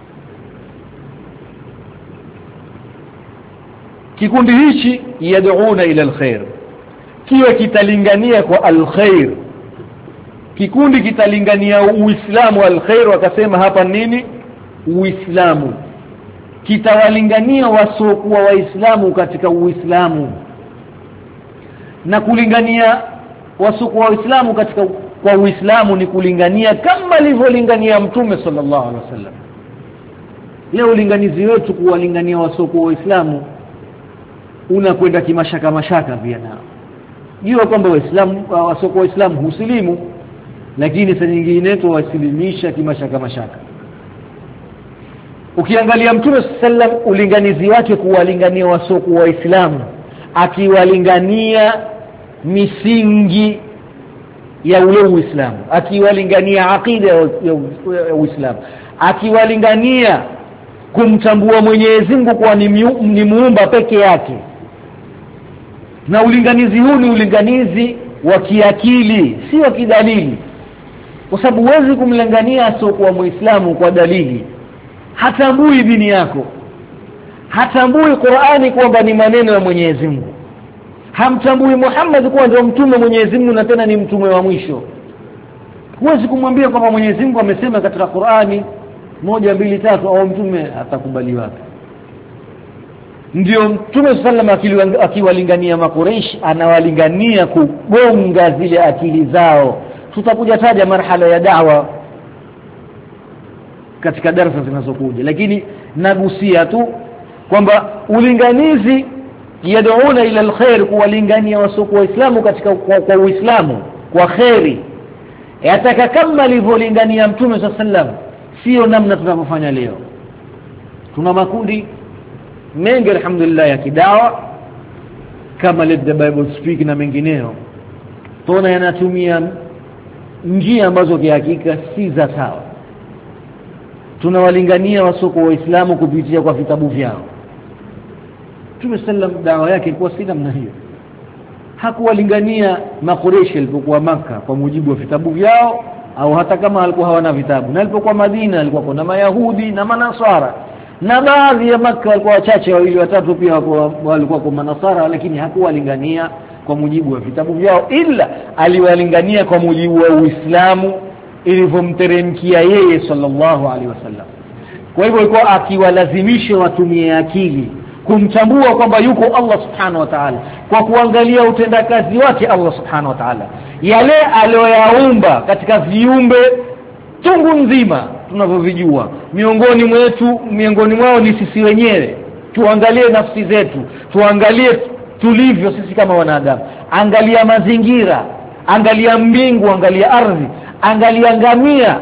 Kikundi hichi yad'una ila alkhair, kiwe kitalingania kwa alkhair. Kikundi kitalingania Uislamu alkhair, wakasema hapa nini? Uislamu. Kitawalingania wasiokuwa waislamu katika Uislamu, na kulingania wasiokuwa waislamu katika kwa Uislamu ni kulingania kama alivyolingania Mtume sallallahu alaihi wasallam. Leo ulinganizi wetu kuwalingania wasiokuwa waislamu unakwenda kimashaka pia nao. Jua kwamba waislamu wasiokuwa waislamu husilimu, lakini saa nyingine tu wasilimisha kimashaka. Ukiangalia Mtume sallam ulinganizi wake kuwalingania wasiokuwa waislamu, akiwalingania misingi ya ule Uislamu, akiwalingania akida ya Uislamu, akiwalingania kumtambua Mwenyezi Mungu kwa ni muumba peke yake. Na ulinganizi huu ni ulinganizi wa kiakili, si wa kidalili, kwa sababu huwezi kumlingania asiokuwa Muislamu kwa dalili. Hatambui dini yako, hatambui Qur'ani kwamba ni maneno ya Mwenyezi Mungu, hamtambui Muhammad kuwa ndio mtume Mwenyezi Mungu na tena ni mtume wa mwisho. Huwezi kumwambia kwamba Mwenyezi Mungu amesema katika Qur'ani 1 2 3 au mtume atakubali wapi? Ndio Mtume sallallahu akiwalingania Makuraish, anawalingania kugonga zile akili zao. Tutakuja taja marhala ya da'wa katika darasa zinazokuja, lakini nagusia tu kwamba ulinganizi yad'una ila alkhair, kuwalingania wasiokuwa waislamu katika kwa Uislamu kwa khairi, yataka kama alivyolingania Mtume sallallahu, sio namna tunavyofanya leo. Tuna makundi mengi alhamdulillah ya kidawa kama Let the Bible Speak na mengineo, tuna yanatumia njia ambazo kwa hakika si za sawa. Tunawalingania wasiokuwa waislamu kupitia kwa vitabu vyao. Mtume sallam dawa yake ilikuwa si namna hiyo. Hakuwalingania Makuraish alipokuwa Maka kwa mujibu wa vitabu vyao, au hata kama alikuwa hawana vitabu. Na alipokuwa Madina alikuwa kuna Mayahudi na Manasara, na baadhi ya Maka walikuwa wachache, wawili watatu pia walikuwa kwa Manasara, lakini hakuwalingania kwa mujibu wa vitabu vyao, ila aliwalingania kwa mujibu wa Uislamu ilivyomteremkia yeye sallallahu alaihi wasallam. Kwa hivyo alikuwa akiwalazimisha watumie akili kumtambua kwamba yuko Allah subhanahu wa ta'ala, kwa kuangalia utendakazi wake Allah subhanahu wa ta'ala, yale aliyoyaumba katika viumbe tungu nzima tunavyovijua. Miongoni mwao ni sisi wenyewe. Tuangalie nafsi zetu, tuangalie tulivyo sisi kama wanadamu. Angalia mazingira, angalia mbingu, angalia ardhi, angalia ngamia.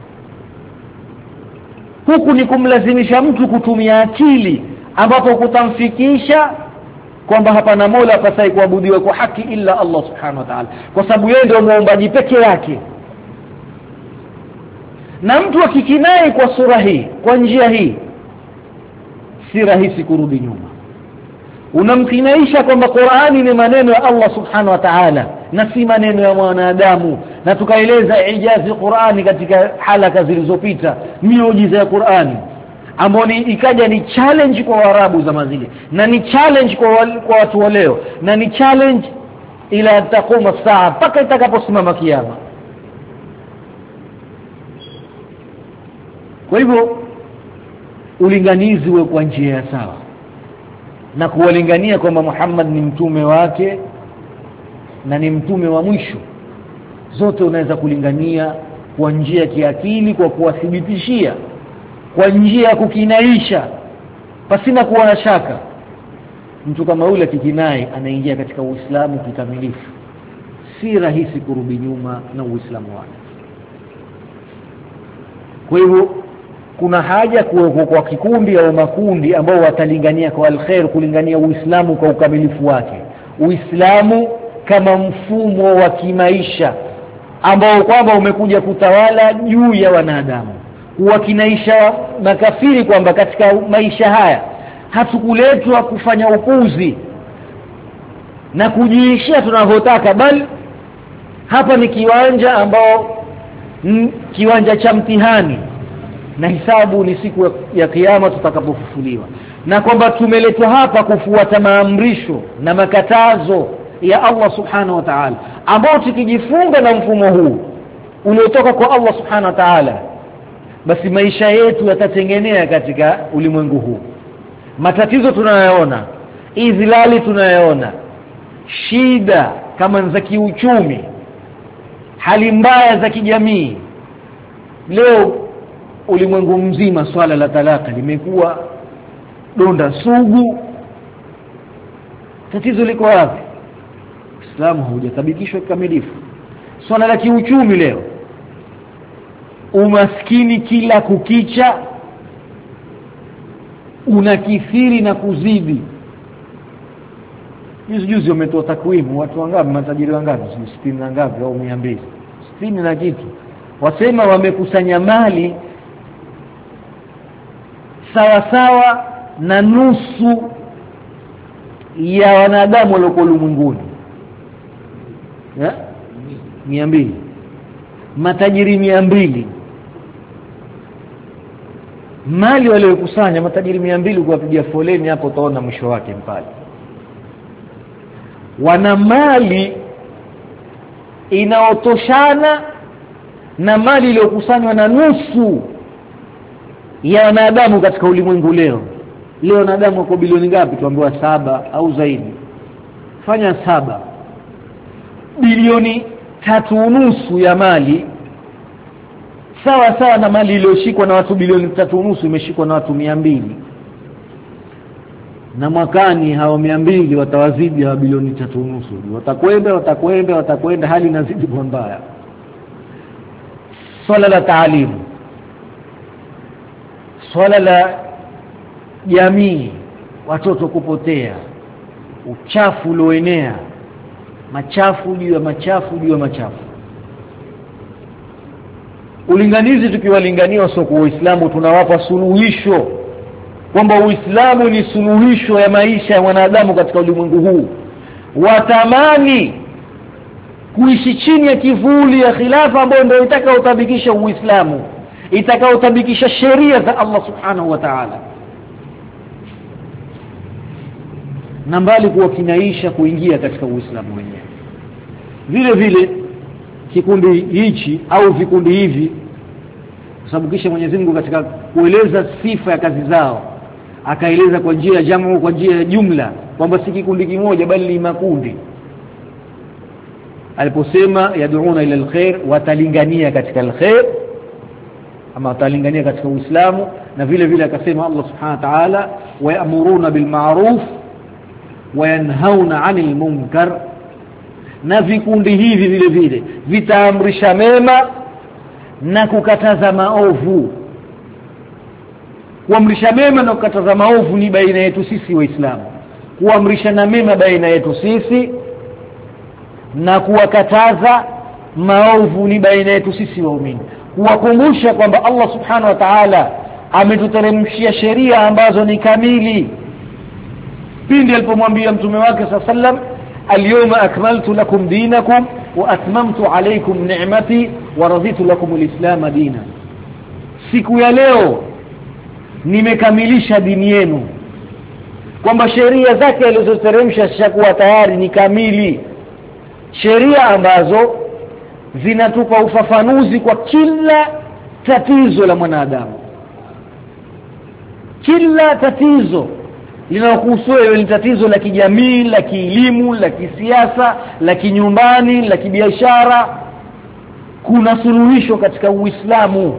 Huku ni kumlazimisha mtu kutumia akili, ambapo kutamfikisha kwamba hapana mola apasaye kuabudiwa kwa haki illa Allah subhanahu wa ta'ala, kwa sababu yeye ndio muumbaji peke yake. Na mtu akikinai kwa sura hii, kwa njia hii, si rahisi kurudi nyuma. Unamkinaisha kwamba Qur'ani ni maneno ya Allah subhanahu wa ta'ala na si maneno ya mwanadamu. Na tukaeleza ijazi Qur'ani katika halaka zilizopita, miujiza ya Qur'ani ambao ikaja ni challenge kwa Waarabu zama zile, na ni challenge kwa watu wa leo, na ni challenge ila takuma saa, mpaka itakaposimama kiyama. Kwa hivyo ulinganizi uwe kwa njia ya sawa. na kuwalingania kwamba Muhammad ni mtume wake na ni mtume wa mwisho, zote unaweza kulingania kwa njia ya kiakili, kwa kuwathibitishia, kwa njia ya kukinaisha pasina kuwa na shaka. Mtu kama yule kikinai anaingia katika Uislamu kikamilifu, si rahisi kurudi nyuma na Uislamu wake. Kwa hivyo kuna haja kwa kikundi au makundi ambao watalingania kwa alkhair, kulingania Uislamu kwa ukamilifu wake, Uislamu kama mfumo wa kimaisha ambao kwamba umekuja kutawala juu ya wanadamu, kuwakinaisha makafiri kwamba katika maisha haya hatukuletwa kufanya upuzi na kujiishia tunavyotaka, bali hapa ni kiwanja ambao kiwanja cha mtihani, na hisabu ni siku ya kiyama tutakapofufuliwa, na kwamba tumeletwa hapa kufuata maamrisho na makatazo ya Allah subhanahu wa ta'ala, ambao tukijifunga na mfumo huu uliotoka kwa Allah subhanahu wa ta'ala, basi maisha yetu yatatengenea katika ulimwengu huu. Matatizo tunayoona, izilali tunayoona, shida kama za kiuchumi, hali mbaya za kijamii, leo ulimwengu mzima swala la talaka limekuwa donda sugu. Tatizo liko wapi? Uislamu haujatabikishwa kikamilifu. Swala la kiuchumi leo, umaskini kila kukicha unakithiri na kuzidi. Juzi wametoa takwimu, watu wangapi, matajiri wangapi, 60 na ngapi au 200, 60 na kitu, wasema wamekusanya mali sawa sawa na nusu ya wanadamu walio ulimwenguni. 200, matajiri 200, mali waliokusanya matajiri 200, kuwapigia foleni hapo utaona mwisho wake mpale. Wana mali inaotoshana na mali iliyokusanywa na nusu ya wanadamu katika ulimwengu leo. Leo wanadamu wako bilioni ngapi? Tuambiwa 7 au zaidi. Fanya 7, bilioni 3.5 ya mali sawa sawa na mali iliyoshikwa na watu bilioni 3.5 imeshikwa na watu 200, na mwakani hao 200 watawazidi hao bilioni 3.5. Watakwenda hali inazidi kuwa mbaya. Swala la taalimu, swala la jamii, watoto kupotea, uchafu ulioenea, machafu juu ya machafu juu ya machafu. Ulinganizi tukiwalingania wasio Uislamu tunawapa suluhisho kwamba Uislamu ni suluhisho ya maisha ya wanadamu katika ulimwengu huu. Watamani kuishi chini ya kivuli ya khilafa ambayo ndio itakayotabikisha Uislamu, itakayotabikisha sheria za Allah subhanahu wa ta'ala, na mbali kuwa kinaisha kuingia katika Uislamu wenyewe. Vile vile kikundi hichi au vikundi hivi, kwa sababu kisha Mwenyezi Mungu katika kueleza sifa ya kazi zao akaeleza kwa njia ya jamu, kwa njia ya jumla, kwamba si kikundi kimoja bali ni makundi. Aliposema yad'una ila alkhair, watalingania katika alkhair, ama watalingania katika Uislamu. Na vile vile akasema Allah subhanahu wa ta'ala, wa ya'muruna bil ma'ruf wa yanhauna 'anil munkar. Na vikundi hivi vile vile vitaamrisha mema na kukataza maovu. Kuamrisha mema na kukataza maovu ni baina yetu sisi Waislamu, kuamrishana mema baina yetu sisi, na kuwakataza maovu ni baina yetu sisi waumini. Kuwakumbusha kwamba Allah subhanahu wa ta'ala ametuteremshia sheria ambazo ni kamili. Pindi alipomwambia mtume wake sallam, al-yawma akmaltu lakum dinakum wa atmamtu alaykum ni'mati wa raditu lakum al-islam dina, siku ya leo nimekamilisha dini yenu, kwamba sheria zake alizoteremsha zishakuwa tayari ni kamili, sheria ambazo zinatupa ufafanuzi kwa kila tatizo la mwanadamu, kila tatizo linalokuhusu wewe ni tatizo la kijamii, la kielimu, la kisiasa, la kinyumbani, la kibiashara, kuna suluhisho katika Uislamu,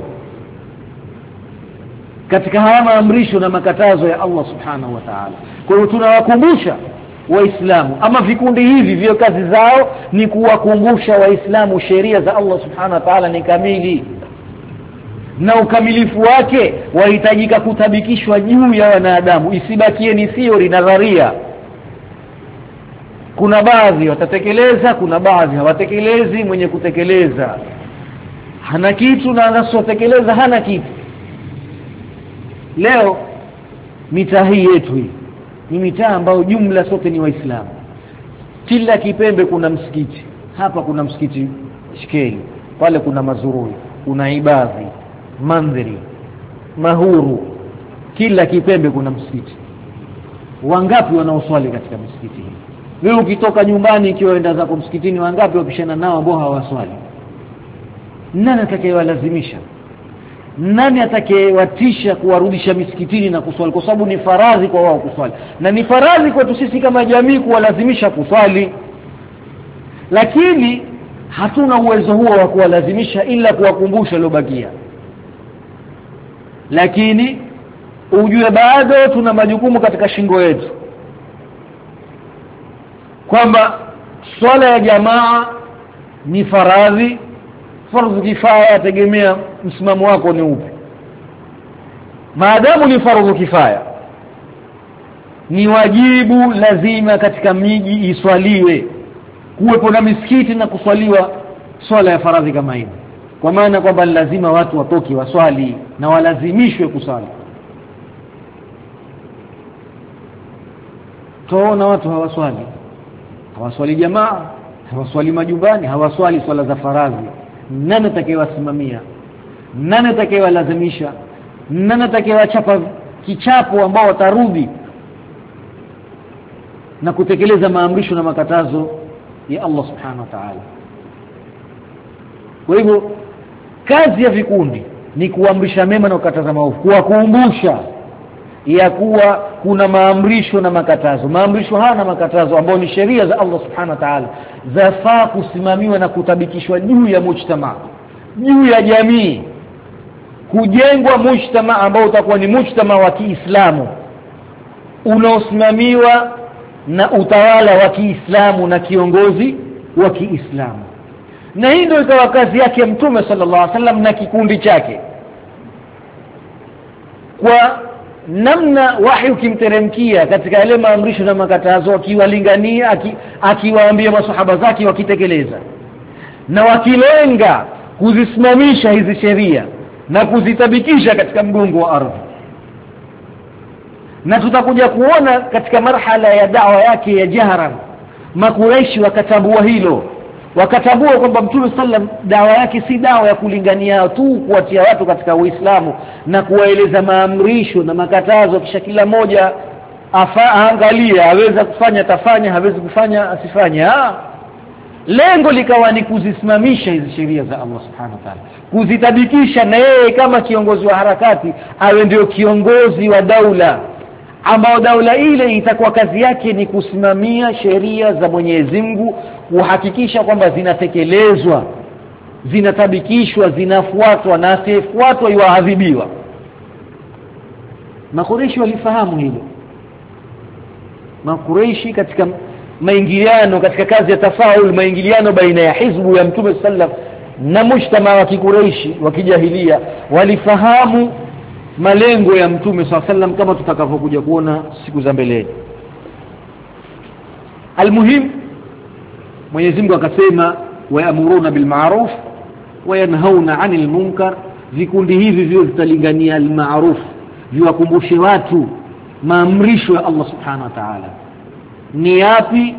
katika haya maamrisho na makatazo ya Allah subhanahu wa ta'ala. Kwa hiyo tunawakumbusha Waislamu, ama vikundi hivi vyo kazi zao ni kuwakumbusha Waislamu sheria za Allah subhanahu wa ta'ala ni kamili, na ukamilifu wake wahitajika kutabikishwa juu ya wanadamu, isibakie ni theory, nadharia. Kuna baadhi watatekeleza, kuna baadhi hawatekelezi. Mwenye kutekeleza hana kitu na anasotekeleza hana kitu. Leo mitaa hii yetu hii ni mitaa ambayo jumla sote ni Waislamu. Kila kipembe kuna msikiti. Hapa kuna msikiti Shikeli, pale kuna Mazurui, kuna Ibadhi, Mandhiri, Mahuru, kila kipembe kuna msikiti. Wangapi wanaoswali katika msikiti hii? Wewe ukitoka nyumbani ikiwa enda zako msikitini, wangapi wapishana nao ambao hawaswali? Nani atakayewalazimisha? Nani atakayewatisha kuwarudisha misikitini na kuswali? Kwa sababu ni faradhi kwa wao kuswali, na ni faradhi kwetu sisi kama jamii kuwalazimisha kuswali, lakini hatuna uwezo huo wa kuwalazimisha ila kuwakumbusha waliobakia. Lakini ujue bado tuna majukumu katika shingo yetu, kwamba swala ya jamaa ni faradhi, fardhu kifaya. Tegemea msimamo wako ni upi. Maadamu ni fardhu kifaya, ni wajibu lazima katika miji iswaliwe, kuwepo na misikiti na kuswaliwa swala ya faradhi kama hiyo, kwa maana kwamba lazima watu watoke waswali na walazimishwe kuswali. Tuona watu hawaswali jamaa, hawaswali majumbani, hawaswali swala za faradhi. Nani atakayewasimamia? Nani atakayewalazimisha? Nani atakayewachapa kichapo ambao watarudi na kutekeleza maamrisho na makatazo ya Allah subhanahu wa ta'ala? Kwa hivyo kazi ya vikundi ni kuamrisha mema na kukataza maovu, kuwakumbusha ya kuwa kuna maamrisho na makatazo. Maamrisho haya na makatazo ambao ni sheria za Allah subhanahu wa ta'ala zafaa kusimamiwa na kutabikishwa juu ya mujtama, juu ya jamii, kujengwa mujtama ambao utakuwa ni mujtama wa Kiislamu unaosimamiwa na utawala wa Kiislamu na kiongozi wa Kiislamu. Na hii ndio ikawa kazi yake Mtume sallallahu alaihi wasallam na kikundi chake. Kwa namna wahi ukimteremkia katika yale maamrisho na makatazo, akiwalingania, akiwaambia masahaba zake wakitekeleza, na wakilenga kuzisimamisha hizi sheria na kuzitabikisha katika mgongo wa ardhi. Na tutakuja kuona katika marhala ya da'wa yake ya jahran, Makuraishi wakatambua hilo, wakatambua kwamba Mtume sallam dawa yake si dawa ya kulingania tu kuwatia watu katika Uislamu na kuwaeleza maamrisho na makatazo kisha kila moja aangalia, aweza kufanya tafanya, hawezi kufanya asifanye. Lengo likawa ni kuzisimamisha hizi sheria za Allah subhanahu wa ta'ala, kuzitabikisha, na yeye kama kiongozi wa harakati awe ndio kiongozi wa daula, ambao daula ile itakuwa kazi yake ni kusimamia sheria za Mwenyezi Mungu, kuhakikisha kwamba zinatekelezwa, zinatabikishwa, zinafuatwa, na asiyefuatwa yuadhibiwa. Makuraishi walifahamu hilo. Makuraishi katika maingiliano, katika kazi ya tafaul, maingiliano baina ya hizbu ya Mtume sallam na mujtama wa Kikuraishi wa kijahilia, walifahamu malengo ya Mtume sallam kama tutakavyokuja kuona siku za mbele. Almuhim, Mwenyezi Mungu akasema wayamuruna bil ma'ruf wa yanhauna 'anil munkar. Vikundi hivi vio vitalingania al ma'ruf, viwakumbushe watu maamrisho ya Allah subhanahu wa ta'ala ni yapi,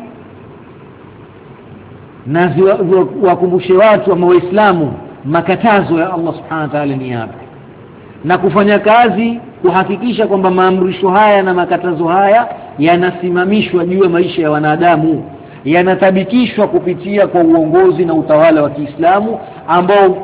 na viwakumbushe watu wa Waislamu makatazo ya Allah subhanahu wa ta'ala ni yapi, na kufanya kazi kuhakikisha kwamba maamrisho haya na makatazo haya yanasimamishwa juu ya maisha ya wanadamu, yanatabikishwa kupitia kwa uongozi na utawala wa Kiislamu ambao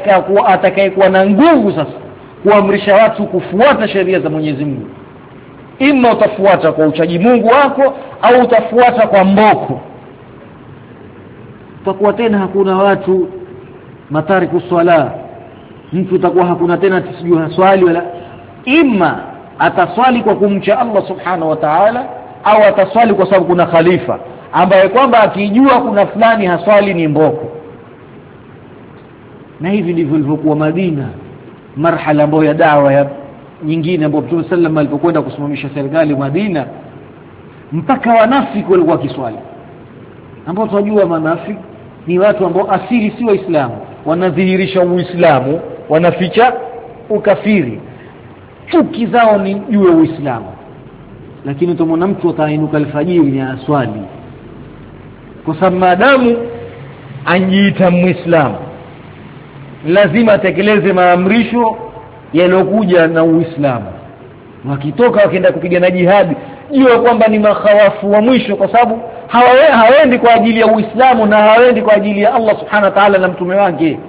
atakayekuwa na nguvu sasa kuamrisha watu kufuata sheria za Mwenyezi Mungu Ima utafuata kwa uchaji Mungu wako au utafuata kwa mboko. Utakuwa tena hakuna watu matariku swala, mtu utakuwa hakuna tena tisijua swali wala. Ima ataswali kwa kumcha Allah subhanahu wa ta'ala, au ataswali kwa sababu kuna khalifa ambaye kwamba akijua kuna fulani haswali ni mboko. Na hivi ndivyo ilivyokuwa Madina, marhala ambayo ya da'wa ya nyingine ambapo Mtume sallam alipokwenda kusimamisha serikali Madina, mpaka wanafiki walikuwa kiswali, ambao tunajua manafiki ni watu ambao asili si waislamu, wanadhihirisha uislamu, wanaficha ukafiri, chuki zao ni juu ya uislamu. Lakini utamwona mtu atainuka alfajiri na aswali, kwa sababu maadamu anjiita muislamu lazima atekeleze maamrisho yaliyokuja na Uislamu. Wakitoka wakienda kupigana jihad, jua kwamba ni makhawafu wa mwisho, kwa sababu hawaendi kwa ajili ya Uislamu na hawaendi kwa ajili ya Allah subhanahu wa ta'ala na mtume wake.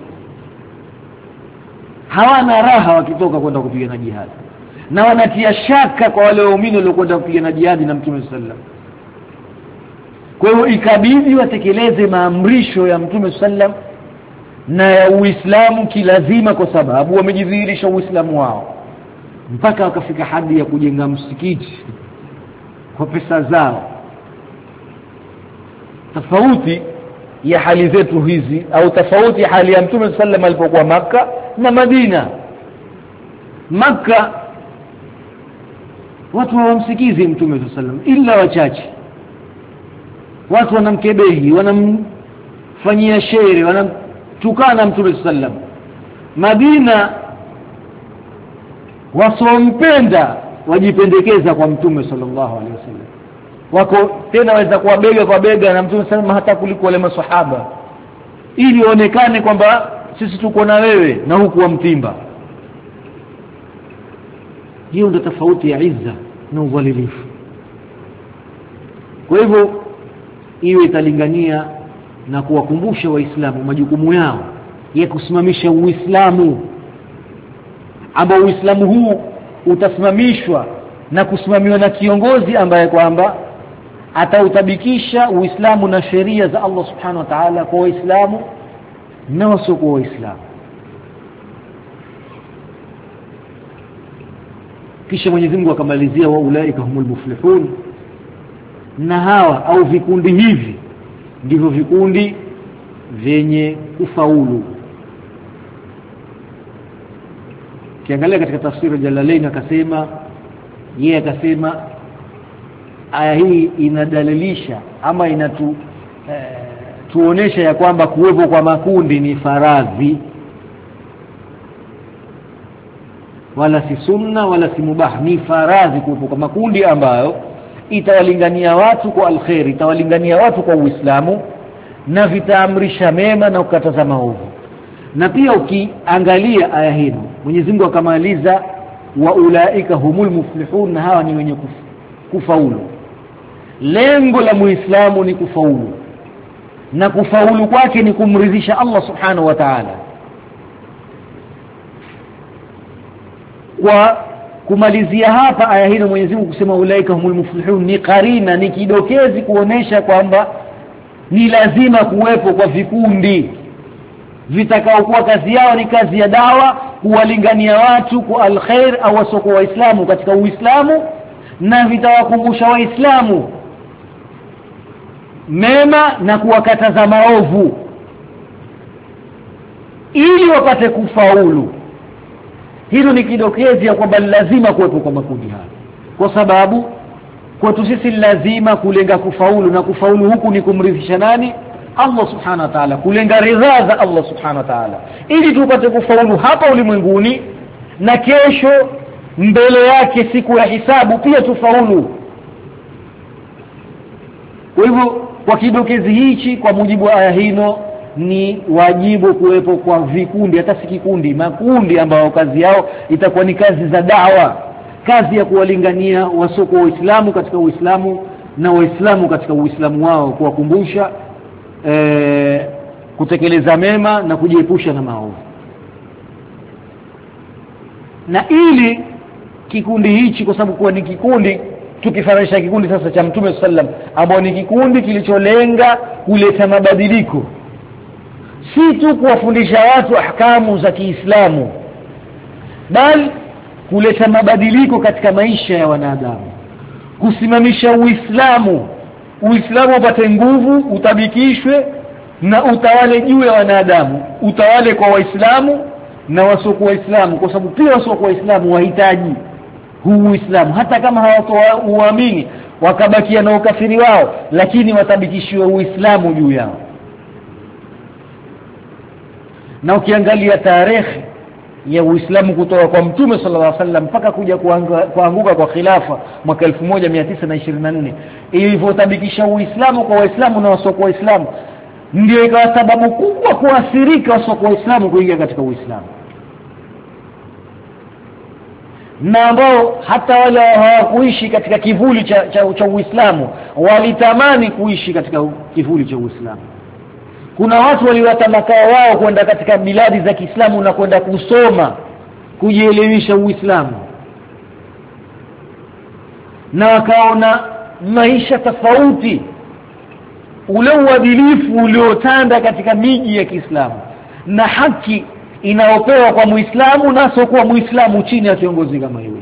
Hawana raha wakitoka kwenda kupigana jihad, na wanatia shaka kwa wale waumini waliokwenda kupigana jihad na Mtume sallam. Kwa hiyo ikabidi watekeleze maamrisho ya Mtume sallam na ya Uislamu kilazima, kwa sababu wamejidhihirisha Uislamu wao, mpaka wakafika hadi ya kujenga msikiti kwa pesa zao. Tofauti ya hali zetu hizi, au tofauti ya hali ya Mtume sallam alipokuwa Makka na Madina. Makka watu hawamsikizi Mtume sallam ila wachache, watu wanamkebehi, wanamfanyia shairi, wanamtukana Mtume sallam. Madina wasompenda wajipendekeza kwa Mtume sallallahu alaihi wasallam, wako tena waweza kuwa bega kwa bega na Mtume sallam hata kuliko wale maswahaba, ili onekane kwamba sisi tuko na wewe na huku wa mtimba. Hiyo ndio tofauti ya izza na udhalilifu. Kwa hivyo iwe italingania na kuwakumbusha waislamu majukumu yao ya kusimamisha Uislamu, ambao Uislamu huu utasimamishwa na kusimamiwa na kiongozi ambaye kwamba atautabikisha Uislamu na sheria za Allah subhanahu wa ta'ala kwa Waislamu na wasio kwa Waislamu. Kisha Mwenyezi Mungu akamalizia wa ulaika humul muflihun, na hawa au vikundi hivi ndivyo vikundi vyenye kufaulu. Kiangalia katika tafsiri Jalalain akasema aya hii inadalilisha ama tuonesha ya kwamba kuwepo kwa makundi ni faradhi, wala si sunna wala si mubah, ni faradhi kuwepo kwa makundi ambayo itawalingania watu kwa alkhairi, itawalingania watu kwa Uislamu, na vitaamrisha mema na kukataza maovu. Na pia ukiangalia aya hii Mwenyezi Mungu akamaliza wa ulaika humul muflihun, na hawa ni wenye kufaulu. Lengo la Muislamu ni kufaulu, na kufaulu kwake ni kumridhisha Allah subhanahu wa ta'ala. Kwa kumalizia hapa aya hii Mwenyezi Mungu kusema ulaika humul muflihun ni karina, ni kidokezi kuonesha kwamba ni lazima kuwepo kwa vikundi vitakaokuwa kazi yao ni kazi ya dawa, kuwalingania watu kwa alkhair au wasoko waislamu katika Uislamu, na vitawakumbusha waislamu mema na kuwakataza maovu, ili wapate kufaulu. Hilo ni kidokezi ya kwamba lazima kuwepo kwa makundi haya, kwa sababu kwetu sisi lazima kulenga kufaulu, na kufaulu huku ni kumridhisha nani? Allah subhanahu wa ta'ala, kulenga ridha za Allah subhanahu wa ta'ala, ili tupate kufaulu hapa ulimwenguni na kesho mbele yake siku ya hisabu pia tufaulu. Kwa hivyo kwa kidokezi hichi, kwa mujibu wa aya hino, ni wajibu kuwepo kwa vikundi, hata si kikundi, makundi ambao kazi yao itakuwa ni kazi za da'wa, kazi ya kuwalingania wasoko waislamu katika Uislamu na waislamu katika Uislamu wao, kuwakumbusha kutekeleza mema na kujiepusha na maovu. Na ili kikundi hichi, kwa sababu kuwa ni kikundi, tukifananisha kikundi sasa cha Mtume sallam ambao ni kikundi kilicholenga kuleta mabadiliko, si tu kuwafundisha watu ahkamu za Kiislamu, bali kuleta mabadiliko katika maisha ya wanadamu, kusimamisha Uislamu upate nguvu, utabikishwe na utawale juu ya wanadamu, utawale kwa Waislamu na wasiokuwa Waislamu, kwa sababu pia wasiokuwa Waislamu wahitaji huu Uislamu, hata kama hawatoamini wakabakia na ukafiri wao, lakini watabikishiwa Uislamu juu yao. Na ukiangalia tarehe ya Uislamu kutoka kwa Mtume sallallahu alaihi wasallam mpaka kuja kuanguka kwa khilafa mwaka 1924, ilivyotabikisha Uislamu kwa Waislamu na wasiokuwa Waislamu, ndio ikawa sababu kubwa kuathirika wasiokuwa Waislamu kuingia katika Uislamu, na ambao hata wale hawakuishi katika kivuli cha Uislamu walitamani kuishi katika kivuli cha Uislamu. Kuna watu waliwatamaka wao kwenda katika biladi za Kiislamu na kwenda kusoma, kujielimisha Uislamu, na wakaona maisha tofauti, ule uadilifu uliotanda katika miji ya Kiislamu na haki inaopewa kwa Muislamu na sio kwa Muislamu chini ya kiongozi kama yule.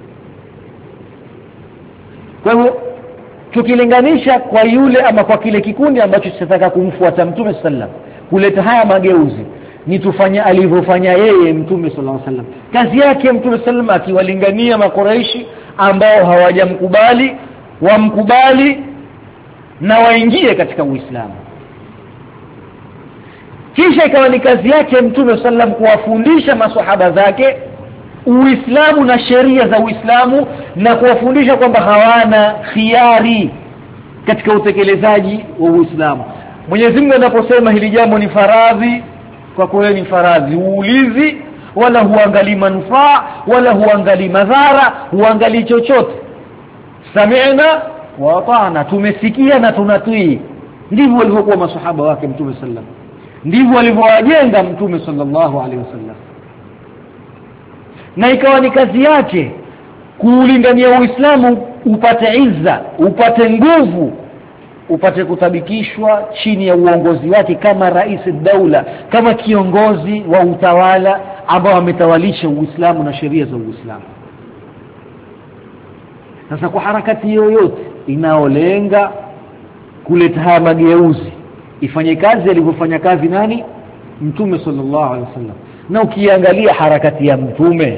Kwa hivyo tukilinganisha kwa yule ama kwa kile kikundi ambacho tunataka kumfuata Mtume sallam, kuleta haya mageuzi, ni tufanya alivyofanya yeye Mtume sallallahu alaihi wasallam. Kazi yake Mtume sallam akiwalingania Makuraishi ambao hawajamkubali wamkubali na waingie katika Uislamu. Kisha ikawa ni kazi yake Mtume sallam kuwafundisha maswahaba zake Uislamu na sheria za Uislamu, na kuwafundisha kwamba hawana khiari katika utekelezaji wa Uislamu. Mwenyezi Mungu anaposema hili jambo ni faradhi, kwa kweli ni faradhi, uulizi wala huangalii manufaa wala huangalii madhara, huangalii chochote. Sami'na wa ata'na, tumesikia na tunatii. Ndivyo walivyokuwa maswahaba wake Mtume sallam, ndivyo walivyowajenga Mtume sallallahu alaihi wasallam. Na ikawa ni kazi yake kuulingania Uislamu upate izza, upate nguvu, upate kutabikishwa chini ya uongozi wake kama rais daula, kama kiongozi wa utawala ambao ametawalisha Uislamu na sheria za Uislamu. Sasa kwa harakati yoyote inaolenga kuleta haya mageuzi, ifanye kazi alivyofanya kazi nani? Mtume sallallahu alaihi wasallam. Na ukiangalia harakati ya Mtume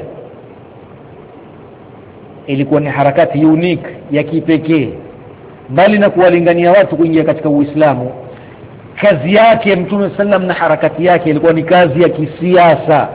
ilikuwa ni harakati unique ya kipekee, bali na kuwalingania watu kuingia katika Uislamu. Kazi yake Mtume sallam na harakati yake ilikuwa ni kazi ya kisiasa.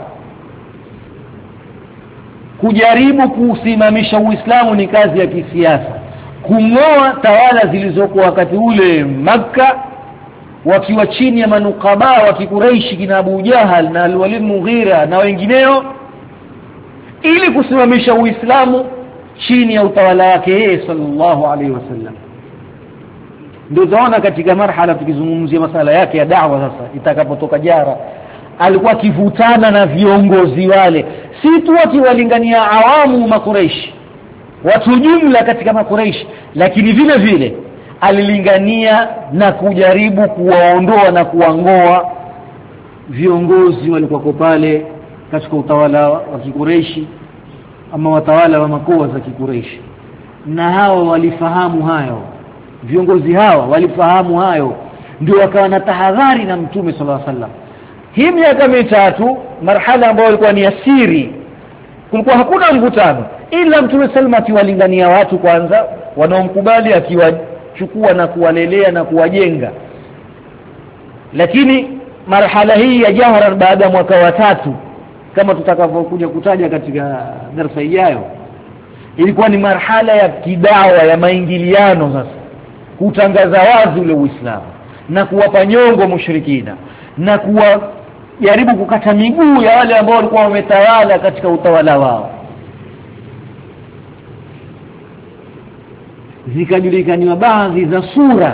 Kujaribu kusimamisha Uislamu ni kazi ya kisiasa, kung'oa tawala zilizokuwa wakati ule Makka wakiwa chini ya manukaba wa Kikuraishi kina Abu Jahal na Al-Walid Mughira na wengineo, ili kusimamisha Uislamu chini ya utawala wake yeye sallallahu alaihi wasallam. Ndio zaona katika marhala tukizungumzia masala yake ya da'wa sasa itakapotoka jara, alikuwa kivutana na viongozi wale, si tu akiwalingania awamu Makuraishi, watu jumla katika Makuraishi, lakini vile vile alilingania na kujaribu kuwaondoa na kuangoa viongozi walikuwa pale katika utawala wa Kikureishi ama watawala wa makoa za Kikureishi. Na hao walifahamu hayo, viongozi hawa walifahamu hayo, ndio wakawa na tahadhari na Mtume sallallahu alaihi wasallam. Hii miaka mitatu, marhala ambayo ilikuwa ni asiri, kulikuwa hakuna mvutano, ila Mtume sallallahu akiwalingania watu kwanza wanaomkubali, akiwachukua na kuwalelea na kuwajenga. Lakini marhala hii ya jahran baada ya mwaka wa 3, kama tutakavyokuja kutaja katika darasa ijayo, ilikuwa ni marhala ya kidawa, ya maingiliano sasa, kutangaza wazi ule Uislamu na kuwapa nyongo mushrikina na kuwajaribu kukata miguu ya wale ambao walikuwa wametawala katika utawala wao. Zikajulikaniwa baadhi za sura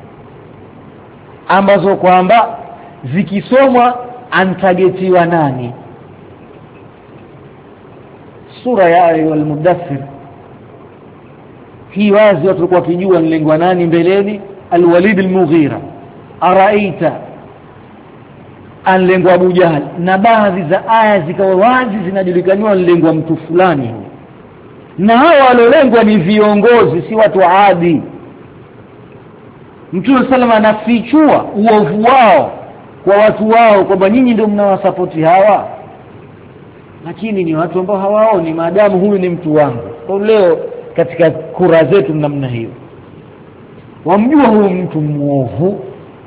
ambazo kwamba zikisomwa antagetiwa nani, sura ya al-Mudaththir hii wazi watu walikuwa wakijua nilengwa nani mbeleni. Al-Walid al-Mughira, araita anlengwa Abu Jahal, na baadhi za aya zikawa wazi zinajulikaniwa nilengwa mtu fulani. Na hao walolengwa ni viongozi, si watu adi. Mtume sallallahu anafichua uovu wao kwa watu wao kwamba nyinyi ndio mnawasapoti hawa, lakini ni watu ambao hawaoni maadamu huyu ni mtu wangu. Kwa leo katika kura zetu namna hiyo, wamjua huyu mtu muovu,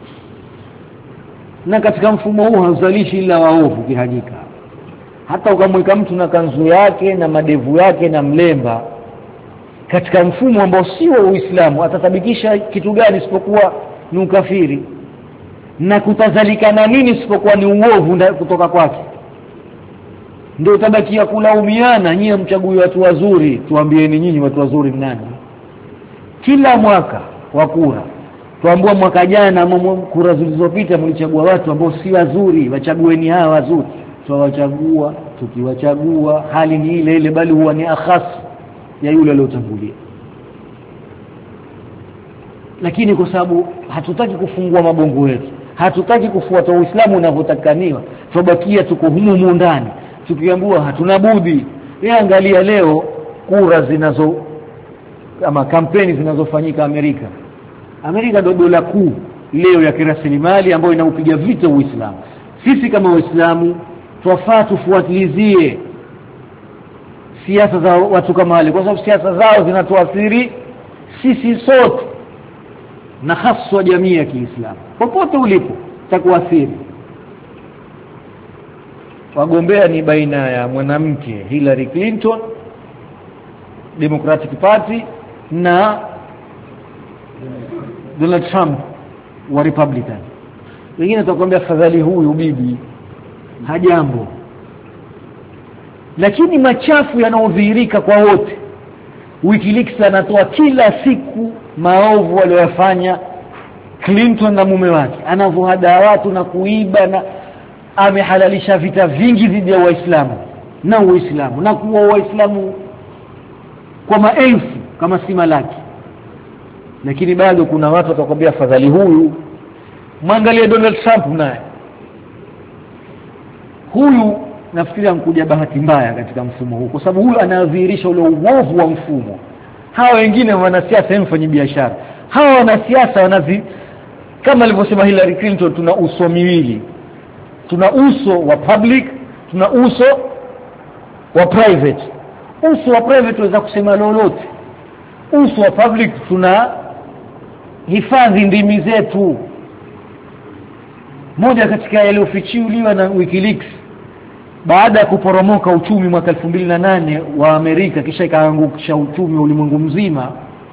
na katika mfumo huu hauzalishi ila waovu kihakika. Hata ukamweka mtu na kanzu yake na madevu yake na mlemba katika mfumo ambao sio Uislamu, atathabikisha kitu gani isipokuwa ni ukafiri? Na kutazalikana nini isipokuwa ni uovu kutoka kwake? Ndio utabakia kulaumiana, nyinyi mchague watu wazuri. Tuambieni nyinyi watu wazuri ni nani? Kila mwaka wa kura tuambua, mwaka jana kura zilizopita mlichagua watu ambao si wazuri, wachagueni hawa wazuri. Tuwachagua, tukiwachagua hali ni ile ile, bali huwa ni akhas ya yule aliyotangulia. Lakini kwa sababu hatutaki kufungua mabongo yetu, hatutaki kufuata Uislamu unavyotakaniwa, tubakia tuko humu ndani tukiambiwa hatuna budi. Angalia leo kura ama kampeni zinazofanyika Amerika. Amerika ndio dola kuu leo ya kiraslimali ambayo inaupiga vita Uislamu. Sisi kama Waislamu twafaa tufuatilizie siasa za watu kama wale, kwa sababu siasa zao zinatuathiri sisi sote, na hasa jamii ya Kiislamu popote ulipo takuathiri. Wagombea ni baina ya mwanamke Hillary Clinton Democratic Party na Donald Trump wa Republican. Wengine watakwambia afadhali huyu bibi hajambo, lakini machafu yanaodhihirika kwa wote. WikiLeaks anatoa kila siku maovu waliyofanya Clinton na mume wake, anavohada watu na kuiba, na amehalalisha vita vingi dhidi ya Waislamu na Uislamu, na kuwa Waislamu kwa maelfu kama si malaki. Lakini bado kuna watu watakwambia afadhali huyu. Mwangalie Donald Trump naye, huyu nafikiri amkuja bahati mbaya katika mfumo huu, kwa sababu huyu anadhihirisha ule uovu wa mfumo. Hawa wengine wanasiasa mfanye biashara. Hawa wanasiasa kama alivyosema Hillary Clinton, tuna uso miwili. Tuna uso wa public, tuna uso wa private. Uso wa private unaweza kusema lolote. Uso wa public tuna hifadhi ndimi zetu. Moja katika yaliyofichuliwa na WikiLeaks baada ya kuporomoka uchumi mwaka 2008 wa Amerika, kisha ikaangusha uchumi wa ulimwengu mzima,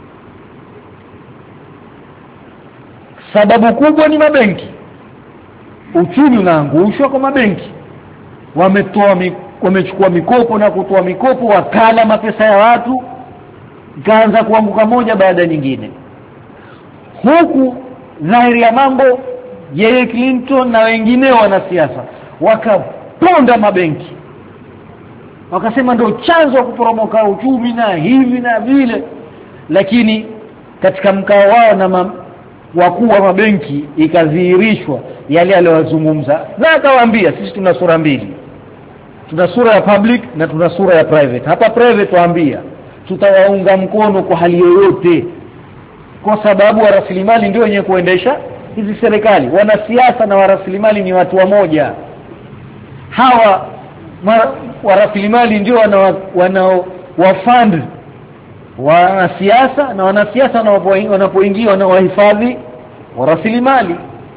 sababu kubwa ni mabenki. Uchumi unaangushwa kwa mabenki. Wamechukua mikopo na kutoa mikopo, wakala mapesa ya watu, ikaanza kuanguka moja baada nyingine. Huku dhahiri ya mambo, yeye Clinton na wengineo wanasiasa wakaponda mabenki, wakasema ndio chanzo wa kuporomoka uchumi na hivi na vile. Lakini katika mkao wao na wakuu wa mabenki ikadhihirishwa yale aliyozungumza, na akawaambia sisi tuna sura mbili, tuna sura ya public na tuna sura ya private. Hapa private waambia tutawaunga mkono kwa hali yoyote, kwa sababu wa rasilimali ndio wenye kuendesha hizi serikali. Wanasiasa na warasilimali ni watu wamoja. Hawa warasilimali ndio wafund wanasiasa, na wanasiasa wanapoingia wanawahifadhi warasilimali.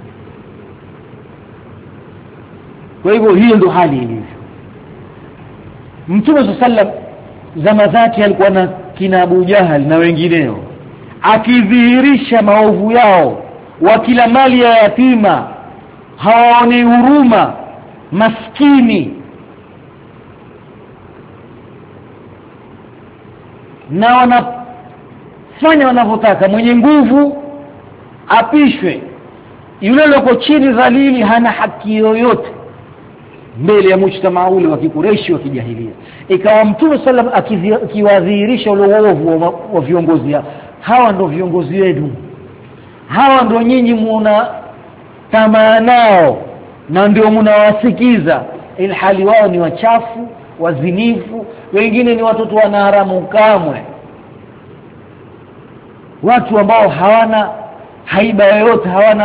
Kwa hivyo hiyo ndio hali ilivyo. Mtume sallam zama zake alikuwa na kina Abu Jahal na wengineo, akidhihirisha maovu yao, wakila mali ya yatima, hawaoni huruma maskini, na wanafanya wanavyotaka. Mwenye nguvu apishwe, yule aliyeko chini dhalili hana haki yoyote. mbele ya mujtamaa ule wa Kikureishi wa kijahilia. Ikawa Mtume sallam akiwadhihirisha ule uovu wa viongozi hawa, ndio viongozi wenu, hawa ndio nyinyi muna tamaa nao na ndio mnawasikiza, ilhali wao ni wachafu, wazinifu, wengine ni watoto wana haramu kamwe, watu ambao hawana haiba yoyote, hawana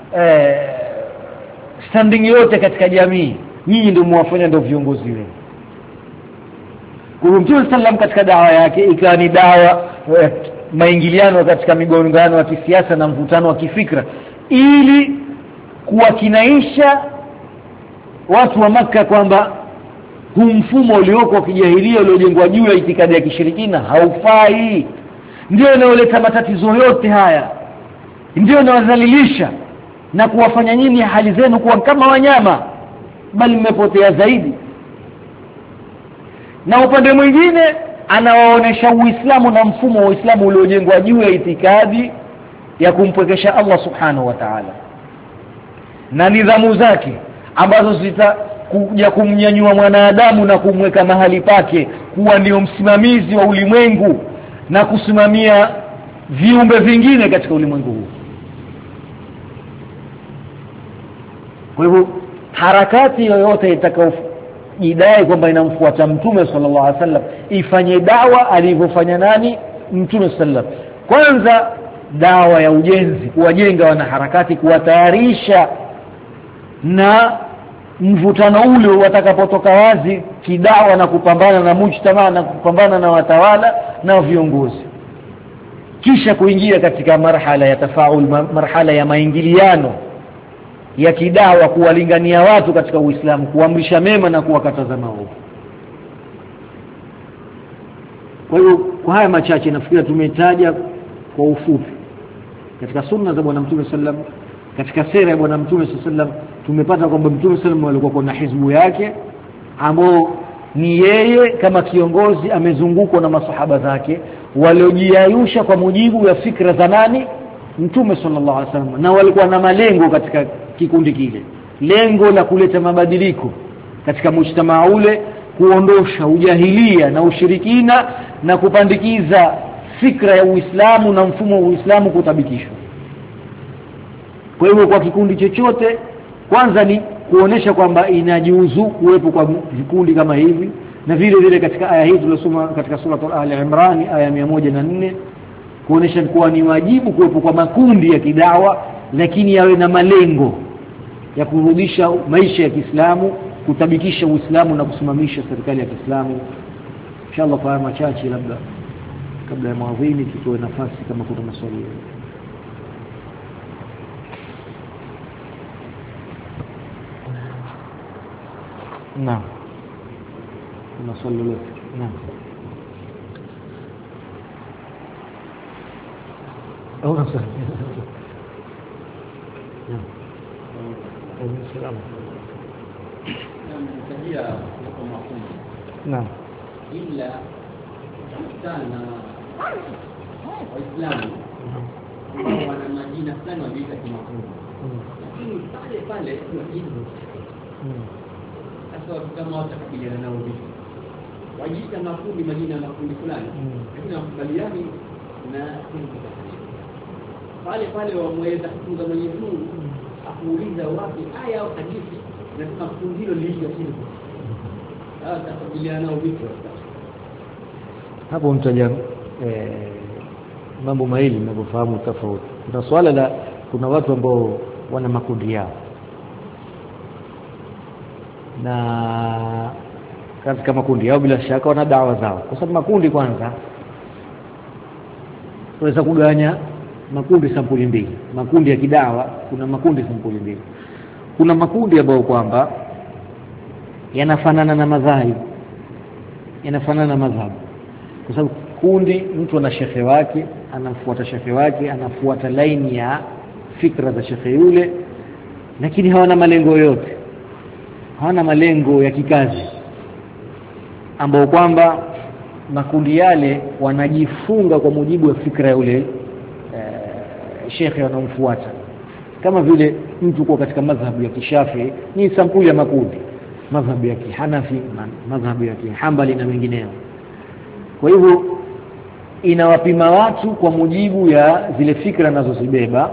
standing yote katika jamii. Nyinyi ndio mwafanya ndio viongozi wenu. Kwa Mtume sallam katika dawa yake ikawa ni dawa maingiliano katika migongano ya kisiasa na mvutano wa kifikra, ili kuwakinaisha watu wa Makka kwamba huu mfumo ulioko wa kijahilia uliojengwa juu ya itikadi ya kishirikina haufai, ndio unaoleta matatizo yote haya, ndio unawadhalilisha na kuwafanya nyinyi hali zenu kuwa kama wanyama, bali mmepotea zaidi. Na upande mwingine anawaonesha Uislamu na mfumo wa Uislamu uliojengwa juu ya itikadi ya kumpwekesha Allah subhanahu wa ta'ala, na nidhamu zake ambazo zitakuja kumnyanyua mwanadamu na kumweka mahali pake kuwa ndio msimamizi wa ulimwengu na kusimamia viumbe vingine katika ulimwengu huu. Kwa hivyo harakati yoyote itakayojidai kwamba inamfuata Mtume sallallahu alaihi wasallam ifanye dawa alivyofanya nani? Mtume sallallahu. Kwanza dawa ya ujenzi, kuwajenga wanaharakati, kuwatayarisha na mvutano ule watakapotoka wazi kidawa na kupambana na mujtamaa na kupambana na watawala na viongozi, kisha kuingia katika marhala ya tafaul, marhala ya maingiliano ya kidawa, kuwalingania watu katika Uislamu, kuamrisha mema na kuwakataza maovu. Kwa hiyo kwa haya machache nafikiri tumetaja kwa ufupi katika sunna za bwana Mtume sallam, katika sera ya bwana Mtume sallam. Tumepata kwamba Mtume sallam alikuwa na hizbu yake ambao ni yeye kama kiongozi amezungukwa na masahaba zake waliojiayusha kwa mujibu ya fikra za nani? Mtume sallallahu alaihi wasallam, na walikuwa na malengo katika kikundi kile, lengo la kuleta mabadiliko katika mujtamaa ule, kuondosha ujahilia na ushirikina na kupandikiza fikra ya Uislamu na mfumo wa Uislamu kutabikishwa. Kwa hivyo kwa kikundi chochote, kwanza ni kuonesha kwamba inajiuzu kuwepo kwa vikundi kama hivi, na vile vile katika aya hii tuliyosoma katika sura Al-Imran aya 104 kuonesha kuwa ni wajibu kuwepo kwa makundi ya kidawa, lakini yawe na malengo ya kurudisha maisha ya Kiislamu, kutabikisha Uislamu na kusimamisha serikali ya Kiislamu. Inshallah kwa machache, labda kabla ya mwadhini tutoe nafasi kama kuna maswali. Naam. Kuna swali lolote? Naam. أو نصر نعم إلا كان Waislamu wana majina fulani wajiita kimakundi, lakini pale kuna kitu sasa kama watakabiliana nao vipi? Wajiita makundi, majina makundi fulani, lakini wakubaliani na kitu pale wameweza kutunza Mwenyezi Mungu akuuliza wapi aya au hadithi na kama kundi hilo lilisha chini. Watakabiliana nao vipi? Hapo mtaja mambo mawili mnapofahamu tofauti. Kuna swala la kuna watu ambao wana makundi yao, na katika makundi yao bila shaka wana dawa zao, kwa sababu makundi kwanza tunaweza kugawanya makundi sampuli mbili. Makundi ya kidawa kuna makundi sampuli mbili. Kuna makundi ambayo kwamba yanafanana na madhhabi, kwa sababu kundi mtu ana shekhe wake, anafuata shekhe wake, anafuata laini ya fikra za shekhe yule, lakini hawana malengo yote, hawana malengo ya kikazi, ambao kwamba makundi yale wanajifunga kwa mujibu wa fikra ya yule shekhe wanaomfuata. Kama vile mtu kwa katika madhhabu ya Kishafi ni sampuli ya makundi, madhhabu ya Kihanafi, madhhabu ya Kihambali na mengineyo. Kwa hivyo inawapima watu kwa mujibu ya zile fikra nazozibeba,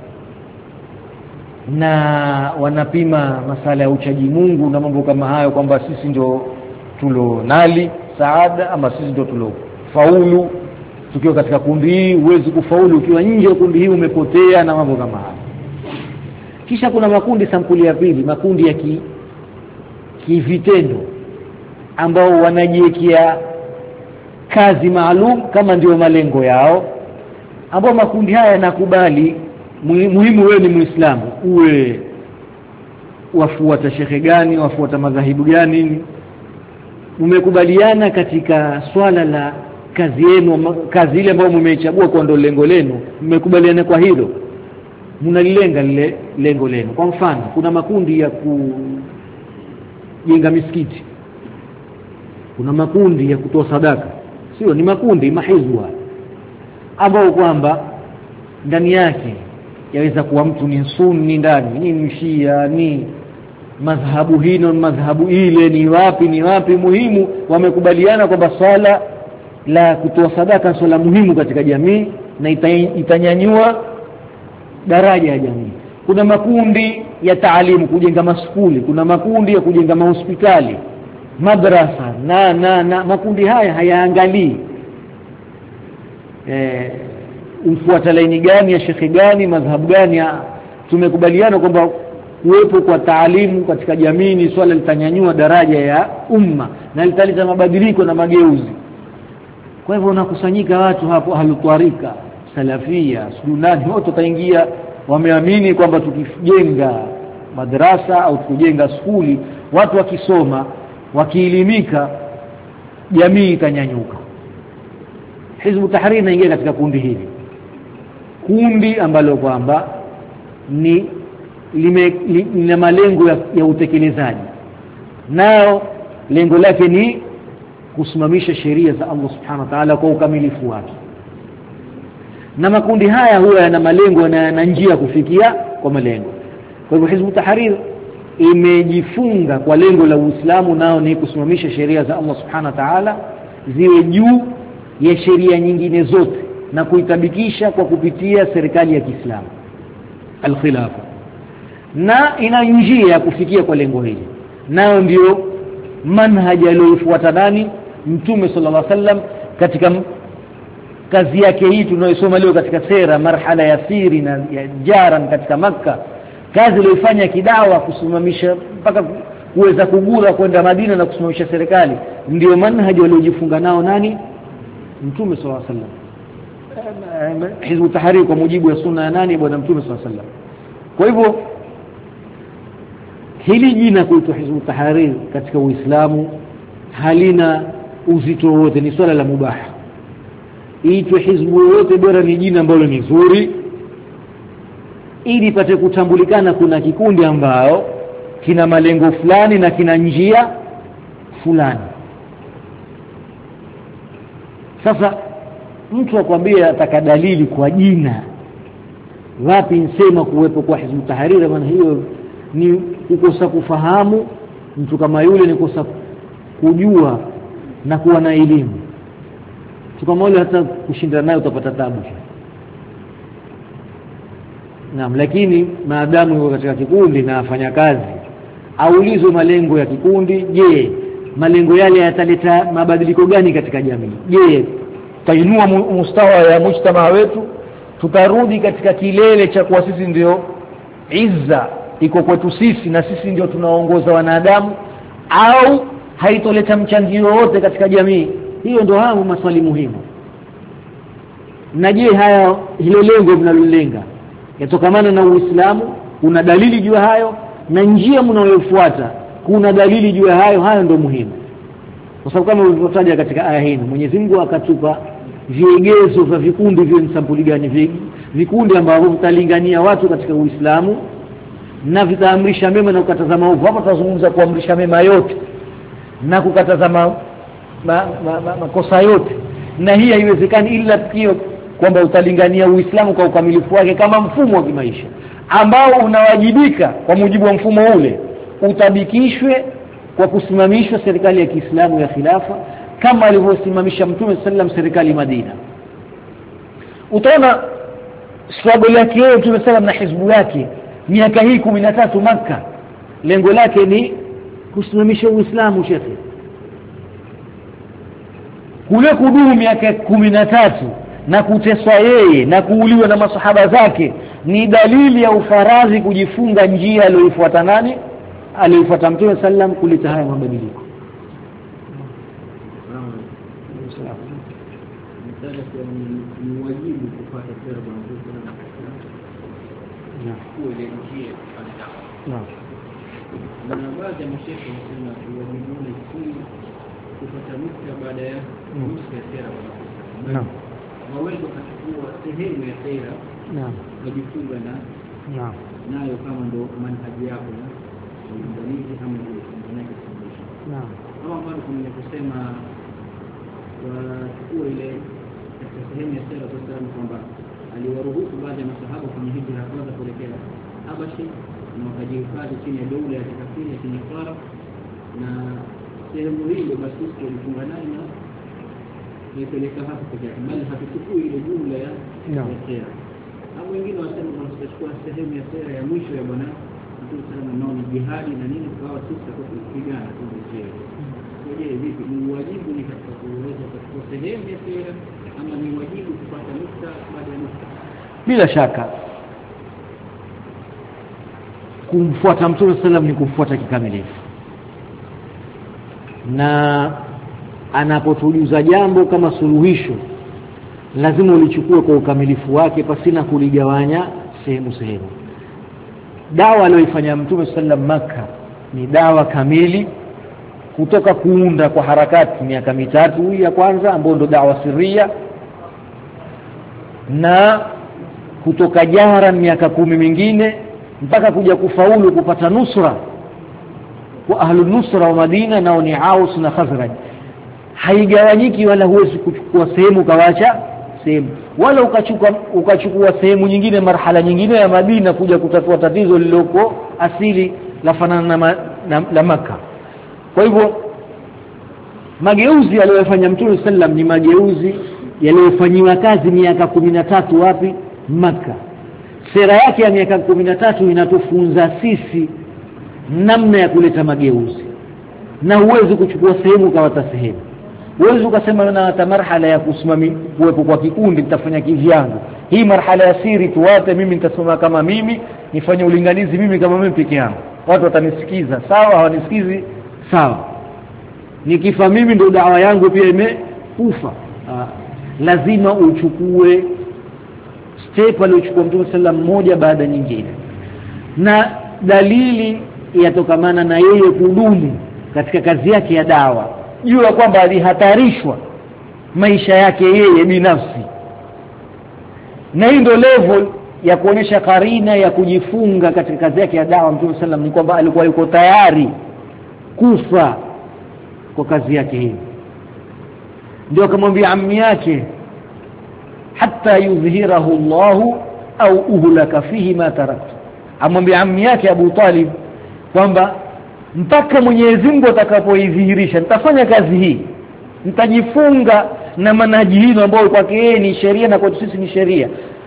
na wanapima masala ya uchaji Mungu na mambo kama hayo, kwamba sisi ndio tulonali saada ama sisi ndio tulofaulu tukiwa katika kundi hii. Huwezi kufaulu ukiwa nje ya kundi hii, umepotea na mambo kama hayo. Kisha kuna makundi sampuli ya pili, makundi ya kivitendo ambao wanajiwekea kazi maalum kama ndio malengo yao, ambao makundi haya yanakubali muhimu wewe ni Muislamu, uwe wafuata shekhe gani, wafuata madhahibu gani, umekubaliana katika swala la kazi yenu, kazi ile ambayo mmeichagua kwa ndo lengo lenu, mmekubaliana kwa hilo, mnalilenga lile lengo lenu. Kwa mfano, kuna makundi ya kujenga misikiti, kuna makundi ya kutoa sadaka, sio ni makundi mahizbu ambao kwamba ndani yake yaweza kuwa mtu ni sunni, ndani ni mshia, ni madhhabu hino madhhabu ile, ni wapi muhimu wamekubaliana kwamba swala la kutoa sadaka swala muhimu katika jamii na itanyanyua daraja ya jamii. Kuna makundi ya taalimu, kujenga maskuli, kuna makundi ya kujenga mahospitali, madrasa na makundi haya hayaangalii umfuata laini gani ya shekhi gani, madhhabu gani. Tumekubaliana kwamba kuwepo kwa taalimu katika jamii ni swala litanyanyua daraja ya umma na litaleta mabadiliko na mageuzi. Kwa hivyo unakusanyika watu hapo, halutwarika, salafia, sunani, wote wataingia wameamini kwamba tukijenga madrasa au tukijenga skuli, watu wakisoma, wakielimika, jamii itanyanyuka. Hizbu Tahrir inaingia katika kundi hili, kundi ambalo kwamba lina malengo ya utekelezaji, nao lengo lake ni kusimamisha sheria za Allah subhanahu wa ta'ala kwa ukamilifu wake. Na makundi haya huwa yana malengo na njia kufikia kwa malengo. Kwa hivyo Hizbu Tahrir imejifunga kwa lengo la Uislamu, nao ni kusimamisha sheria za Allah subhanahu wa ta'ala ziwe juu ya sheria nyingine zote na kuitabikisha kwa kupitia serikali ya Kiislamu, al-khilafa, na ina njia ya kufikia kwa lengo hili. Nao ndio manhaji aliyofuata nani? Mtume sallallahu alaihi wasallam katika kazi yake hii tunayosoma leo katika sera marhala ya siri na ya jaran katika Makka, kazi aliyofanya kidawa kusimamisha mpaka kuweza kugura kwenda Madina na kusimamisha serikali, ndio manhaji waliojifunga nao nani? Mtume sallallahu alaihi wasallam. Hizbu Tahrir kwa mujibu wa sunna ya nani? Bwana Mtume sallallahu alaihi wasallam. Kwa hivyo hili jina kuitwa Hizbu Tahrir katika Uislamu halina uzito wote, ni swala la mubaha. Iitwe hizbu yote, bora ni jina ambalo ni zuri, ili ipate kutambulikana kuna kikundi ambao kina malengo fulani na kina njia fulani. Sasa mtu akwambia ataka dalili kwa jina, wapi nsema kuwepo kwa Hizbu Tahrir? Maana hiyo ni kukosa kufahamu. Mtu kama yule ni kukosa kujua na kuwa na elimu. Mtu kama yule hata kushinda naye utapata tabu. Naam, lakini maadamu yuko katika kikundi na afanya kazi, aulizwe malengo ya kikundi. Je, malengo yale yataleta mabadiliko gani katika jamii? Je, tainua mustawa ya mujtamaa wetu? Tutarudi katika kilele cha kuwa sisi ndio izza iko kwetu sisi na sisi ndio tunaongoza wanadamu, au haitoleta mchangio wote katika jamii? Hiyo ndio hayo maswali muhimu. Na je, hilo lengo mnalolenga yatokamana na Uislamu? Kuna dalili juu hayo? Na njia mnayofuata kuna dalili juu hayo? Hayo ndio muhimu, kwa sababu kama ulivyotaja katika aya hii, Mwenyezi Mungu akatupa vigezo vya vikundi vile sampuli gani, vikundi ambavyo vitalingania watu katika Uislamu na vitaamrisha mema na kukataza maovu. Hapa tunazungumza kuamrisha mema yote na kukataza makosa yote, na hii haiwezekani ila tukio kwamba utalingania Uislamu kwa ukamilifu wake kama mfumo wa kimaisha ambao unawajibika kwa mujibu wa mfumo ule utabikishwe kwa kusimamishwa serikali ya Kiislamu ya khilafa kama alivyosimamisha Mtume sallam serikali Madina. Utaona struggle yake yeye Mtume sallam na hizbu yake miaka hii 13 Makka, lengo lake ni kusimamisha Uislamu. Shekhi, kule kudumu miaka 13 na kuteswa yeye na kuuliwa na masahaba zake ni dalili ya ufarazi kujifunga njia aliyoifuata nani? Aliyoifuata Mtume sallam kuleta haya mabadiliko. Ni wajibu kupata sera za Mtume sallam na kuelekea Naam. na baadhi ya mashehe wanasema wajibu ni kupata nukta baada ya nusu ya sera. Naam. Waweza kuchukua sehemu ya sera. Naam. Kujifunga na Naam. nayo kama ndo manhaji yako na uangalizi kama ndio unataka kufundisha. Naam. Kama bado kuna kusema kwa ile katika sehemu ya sera kwa kwamba aliwaruhusu baadhi ya masahaba kwenye hijra kwanza kuelekea Habashi na wakajihifadhi chini ya dola ya kikafiri ya Kinifara, na sehemu hiyo basi ilifunga nayo na nipeleka hapo kwa jamii, bali hatuchukui ile jumla ya sera. Au wengine wasema tunachukua sehemu ya sera ya mwisho ya bwana Mtume sallallahu alaihi wasallam, jihadi na nini, kwa sisi kwa kupigana tu ndio. Je, vipi ni wajibu ni katika kuweza kuchukua sehemu ya sera ama ni wajibu kupata nukta baada ya nukta? Bila shaka kumfuata Mtume sallam ni kumfuata kikamilifu, na anapotujuza jambo kama suluhisho lazima ulichukue kwa ukamilifu wake pasina kuligawanya sehemu. Dawa aliyoifanya Mtume sallam Makka ni dawa kamili, kutoka kuunda kwa harakati miaka 3 ya kwanza ambayo ndo dawa sirria, na kutoka jahara miaka 10 mingine mpaka kuja kufaulu kupata nusra kwa ahlun nusra wa Madina, nao ni Aus na Khazraj. Haigawanyiki, wala huwezi kuchukua sehemu kawacha sehemu, wala ukachukua sehemu nyingine marhala nyingine ya Madina kuja kutatua tatizo lililoko asili la fanana na Makka. Kwa hivyo mageuzi aliyofanya Mtume sallam ni mageuzi yaliyofanywa kazi miaka 13 wapi? Makka. Sera yake ya miaka 13 inatufunza sisi namna ya kuleta mageuzi, na huwezi kuchukua sehemu kawata sehemu. Huwezi ukasema na hata marhala ya kusimamia kuwepo kwa kikundi nitafanya kivyangu, hii marhala ya siri tuwate, mimi nitasoma kama mimi, nifanye ulinganizi mimi kama mimi peke yangu, watu watanisikiza sawa, hawanisikizi sawa, nikifa mimi ndio dawa yangu pia imekufa. Lazima uchukue step aliyochukua Mtume sallam moja baada nyingine, na dalili yatokamana na yeye kudumu katika kazi yake ya dawa, jua kwamba alihatarishwa maisha yake yeye binafsi, na hii ndio level ya kuonyesha karina ya kujifunga katika kazi yake ya dawa. Mtume sallam ni kwamba alikuwa yuko tayari kufa kwa kazi yake hii. Ndio akamwambia ammi yake, hatta yuzhirahu Allahu au uhlaka fihi ma taraktu, amwambia ammi yake Abu Talib kwamba mpaka Mwenyezi Mungu atakapoidhihirisha nitafanya kazi hii, nitajifunga na manhaji hii ambayo kwake yeye ni sheria na kwetu sisi ni sheria,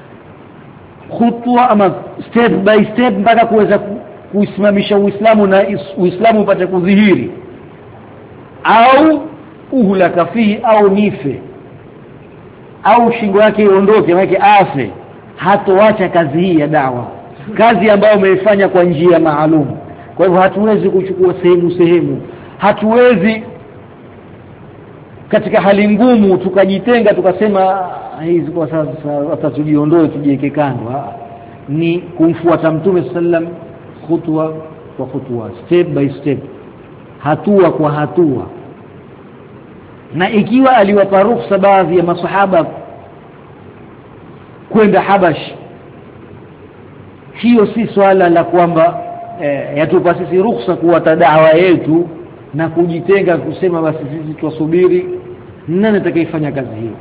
khutwa ama step by step, mpaka kuweza kuisimamisha Uislamu na Uislamu upate kudhihiri, au uhlaka fihi, au nife, au shingo yake iondoke, yake afe. Hatoacha kazi hii ya dawa, kazi ambayo umeifanya kwa njia maalum. Kwa hivyo hatuwezi kuchukua sehemu, hatuwezi katika hali ngumu tukajitenga tukasema hizi kwa sasa hata tujiondoe tujiweke kando. Ni kumfuata Mtume sallam khutwa kwa khutwa, step by step, hatua kwa hatua. Na ikiwa aliwapa ruhusa baadhi ya masahaba kwenda Habash, hiyo si swala la kwamba yatupa sisi ruhusa kuwata dawa yetu na kujitenga kusema basi sisi tuwasubiri. Nani atakayefanya kazi hiyo?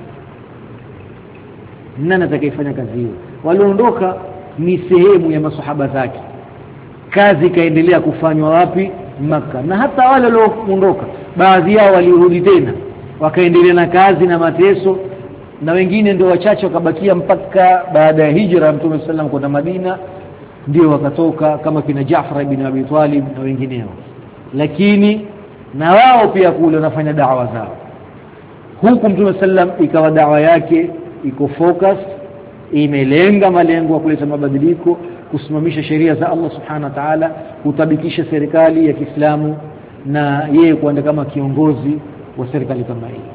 Nani atakayefanya kazi hiyo? Waliondoka ni sehemu ya masahaba zake, kazi kaendelea kufanywa wapi? Makka. Na hata wale walioondoka baadhi yao walirudi tena wakaendelea na kazi na mateso, na wengine ndio wachache wakabakia mpaka baada ya hijra ya Mtume sallam kwenda Madina, ndio wakatoka kama kina Jaafar ibn Abi Talib na wengineo. Lakini na wao pia kule wanafanya da'wa zao. Huku Mtume sallam ikawa da'wa yake iko focus, imelenga malengo ya kuleta mabadiliko, kusimamisha sheria za Allah subhanahu wa ta'ala, kutabikisha serikali ya Kiislamu, na yeye kuanda kama kiongozi wa serikali kama hii.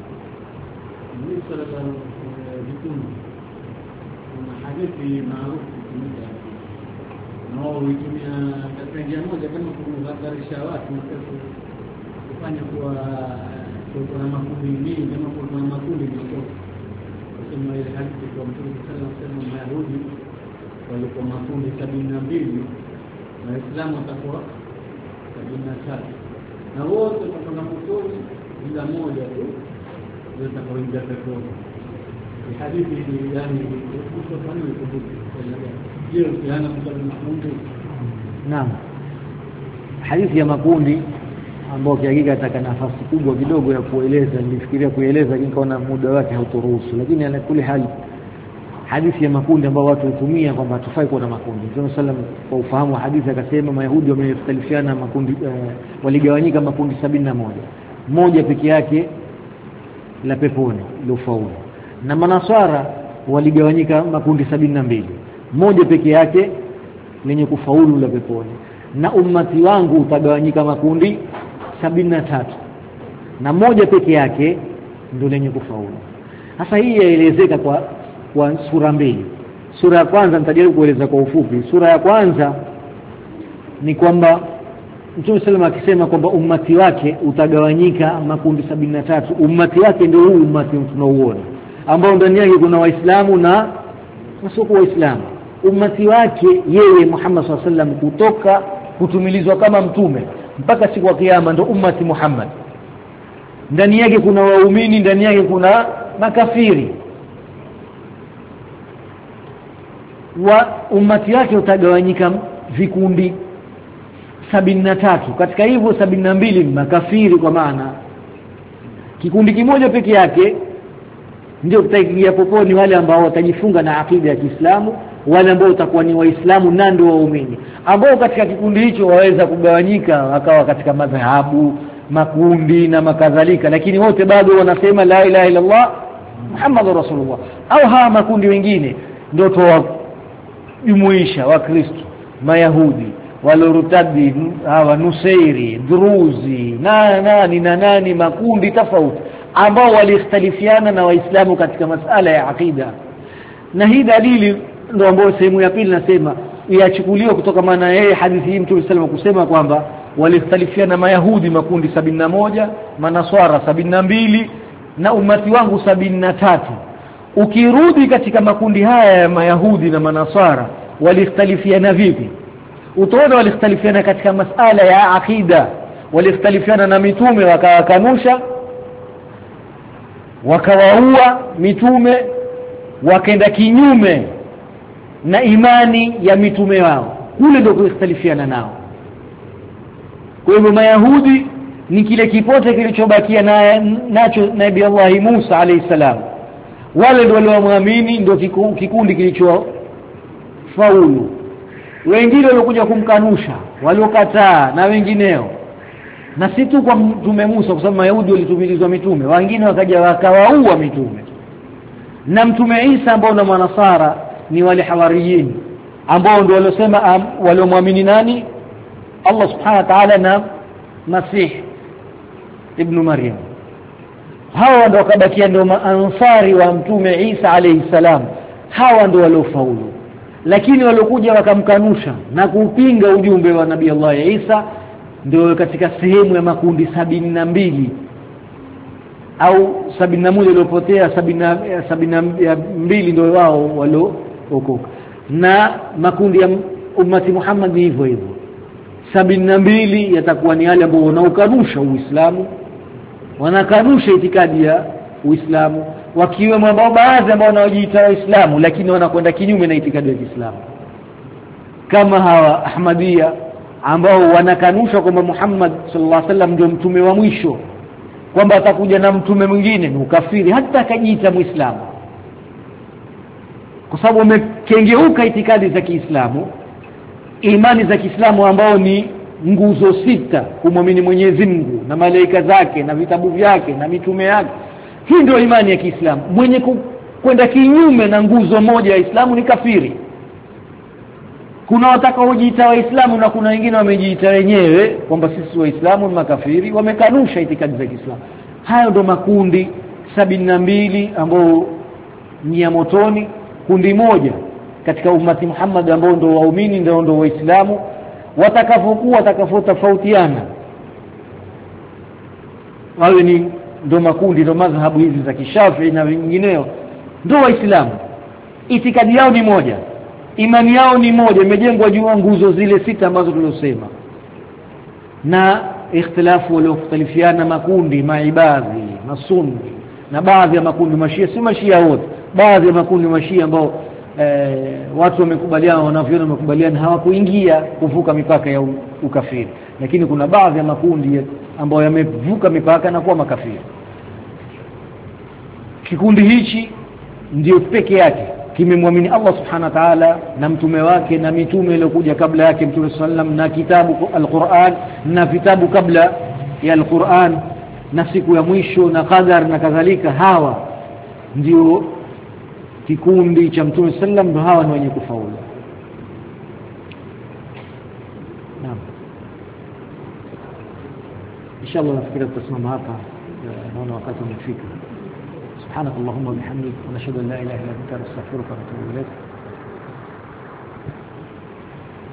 hadithi maarufu na wao hutumia katika njia moja kama kuhadharisha watu na kufanya kuwa kuna makundi mengi, kama kuna makundi mengi. Kusema ile hadithi kwa Mtume sallallahu alaihi wasallam, Mayahudi walikuwa makundi 72 na Waislamu watakuwa 73, na wote watakuwa motoni ila moja tu ndio atakaoingia peponi. Hadithi hii yani kutofanya kubuti ndio yana makundi. Naam, hadithi ya makundi ambayo hakika ataka nafasi kubwa kidogo ya kueleza, nilifikiria kueleza lakini kaona muda wake hautoruhusu, lakini ana kule hali hadithi ya makundi ambao watu hutumia kwamba tufai kuwa na makundi. Mtume sallam kwa ufahamu wa hadithi akasema Mayahudi wamekhtalifiana makundi, waligawanyika makundi 71, moja peke yake la peponi lofaulu, na Manaswara waligawanyika makundi 72, moja peke yake lenye kufaulu la peponi, na ummati wangu utagawanyika makundi 73 na moja peke yake ndio lenye kufaulu. Sasa hii yaelezeka kwa sura mbili. Sura ya kwanza nitajaribu kueleza kwa ufupi. Sura ya kwanza ni kwamba Mtume sallallahu akisema kwamba ummati wake utagawanyika makundi 73, ummati wake ndio huu ummati tunauona ambao ndani yake kuna Waislamu na wasio Waislamu. Ummati wake yeye Muhammad sallallahu alaihi wasallam kutoka kutumilizwa kama mtume mpaka siku ya kiyama ndio ummati Muhammad. Ndani yake kuna waumini, ndani yake kuna makafiri. Wa ummati wake utagawanyika vikundi 73. Katika hivyo 72 makafiri, kwa maana kikundi kimoja peke yake ndio kitaingia poponi, wale ambao watajifunga na akida ya Kiislamu, wale ambao watakuwa ni Waislamu na ndio waumini, ambao katika kikundi hicho waweza kugawanyika wakawa katika madhahabu, makundi na makadhalika, lakini wote bado wanasema la ilaha illa Allah Muhammadur Rasulullah. Au hawa makundi wengine ndio tuwajumuisha Wakristo, Mayahudi, walorutadi, hawa Nusairi, Druzi na nani, makundi tofauti ambao walikhtalifiana na Waislamu katika masala ya akida. Na hii dalili ndio ambayo sehemu ya pili nasema iachukuliwa kutoka maana yeye hadithi hii Mtume sallallahu alayhi wasallam kusema kwamba walikhtalifiana Mayahudi makundi 71, Manaswara 72 na ummati wangu 73. Ukirudi katika makundi haya ya Mayahudi na Manaswara walikhtalifiana vipi? Utaona walikhtalifiana katika masala ya akida, walikhtalifiana na mitume wakawakanusha, wakawaua mitume, wakaenda kinyume na imani ya mitume wao. Kule ndio kulikhtalifiana nao. Kwa hivyo Mayahudi ni kile kipote kilichobakia nacho Nabii Allah Musa alayhi salam. Wale ndio waliomwamini, ndio kikundi kilichofaulu. Wengine walikuja kumkanusha, waliokataa na wengineo. Na si tu kwa Mtume Musa, kwa sababu Mayahudi walitumilizwa mitume, wengine wakaja wakawaua mitume. Na Mtume Isa ambao na Manasara ni wale hawariyin ambao ndio waliosema waliomwamini nani? Allah subhanahu wa ta'ala na Masih ibn Maryam. Hawa ndio wakabakia ndio maansari wa Mtume Isa alayhi salam. Hawa ndio waliofaulu. Lakini waliokuja wakamkanusha na kupinga ujumbe wa Nabii Allah Isa ndio katika sehemu ya makundi 72 au 71 waliopotea, 72 ndio wao waliookoka. Na makundi ya ummati Muhammad ni hivyo hivyo. 72 yatakuwa ni wale ambao wanaokanusha Uislamu, wanakanusha itikadi ya Uislamu, wakiwemo ambao baadhi ambao wanaojiita Waislamu lakini wanakwenda kinyume na itikadi ya Kiislamu, kama hawa Ahmadiyya ambao wanakanusha kwamba Muhammad sallallahu alaihi wasallam ndio mtume wa mwisho, kwamba atakuja na mtume mwingine, ni ukafiri hata akajiita Muislamu, kwa sababu wamekengeuka itikadi za Kiislamu, imani za Kiislamu ambao ni nguzo 6: kumwamini Mwenyezi Mungu na malaika zake na vitabu vyake na mitume yake. Hii ndio imani ya Kiislamu. Mwenye kwenda kinyume na nguzo moja ya Islamu ni kafiri. Kuna watakaojiita Waislamu na kuna wengine wamejiita wenyewe kwamba sisi Waislamu ni makafiri, wamekanusha itikadi za Kiislamu. Hayo ndo makundi 72 ambao ni ya motoni. Kundi moja katika ummati Muhammad ambao ndo waumini, ndo Waislamu, watakapotofautiana wawe ni ndo makundi, ndo madhhabu hizi za Kishafi na vingineo, ndo Waislamu. Itikadi yao ni moja, imani yao ni moja, imejengwa juu ya nguzo zile 6 ambazo tulizosema. Na ikhtilafu waliokhtalifiana makundi, maibadhi, masunni na baadhi ya makundi mashia, si mashia wote, baadhi ya makundi mashia ambao watu wamekubaliana, wanavyona wamekubaliana, hawakuingia kuvuka mipaka ya ukafiri, lakini kuna baadhi ya makundi ambao yamevuka mipaka na kuwa makafiri. Kikundi hichi ndio peke yake kimemwamini Allah subhanahu wa ta'ala na mtume wake na mitume iliyokuja kabla yake, Mtume sallam, na kitabu al-Qur'an na vitabu kabla ya al-Qur'an na siku ya mwisho na qadar na kadhalika. Hawa ndio kikundi cha Mtume sallam, ndio hawa ni wenye kufaulu. Naam, inshallah nafikiri tutasimama hapa, naona wakati umefika. سبحانك اللهم وبحمدك ونشهد ان لا اله الا انت نستغفرك ونتوب اليك.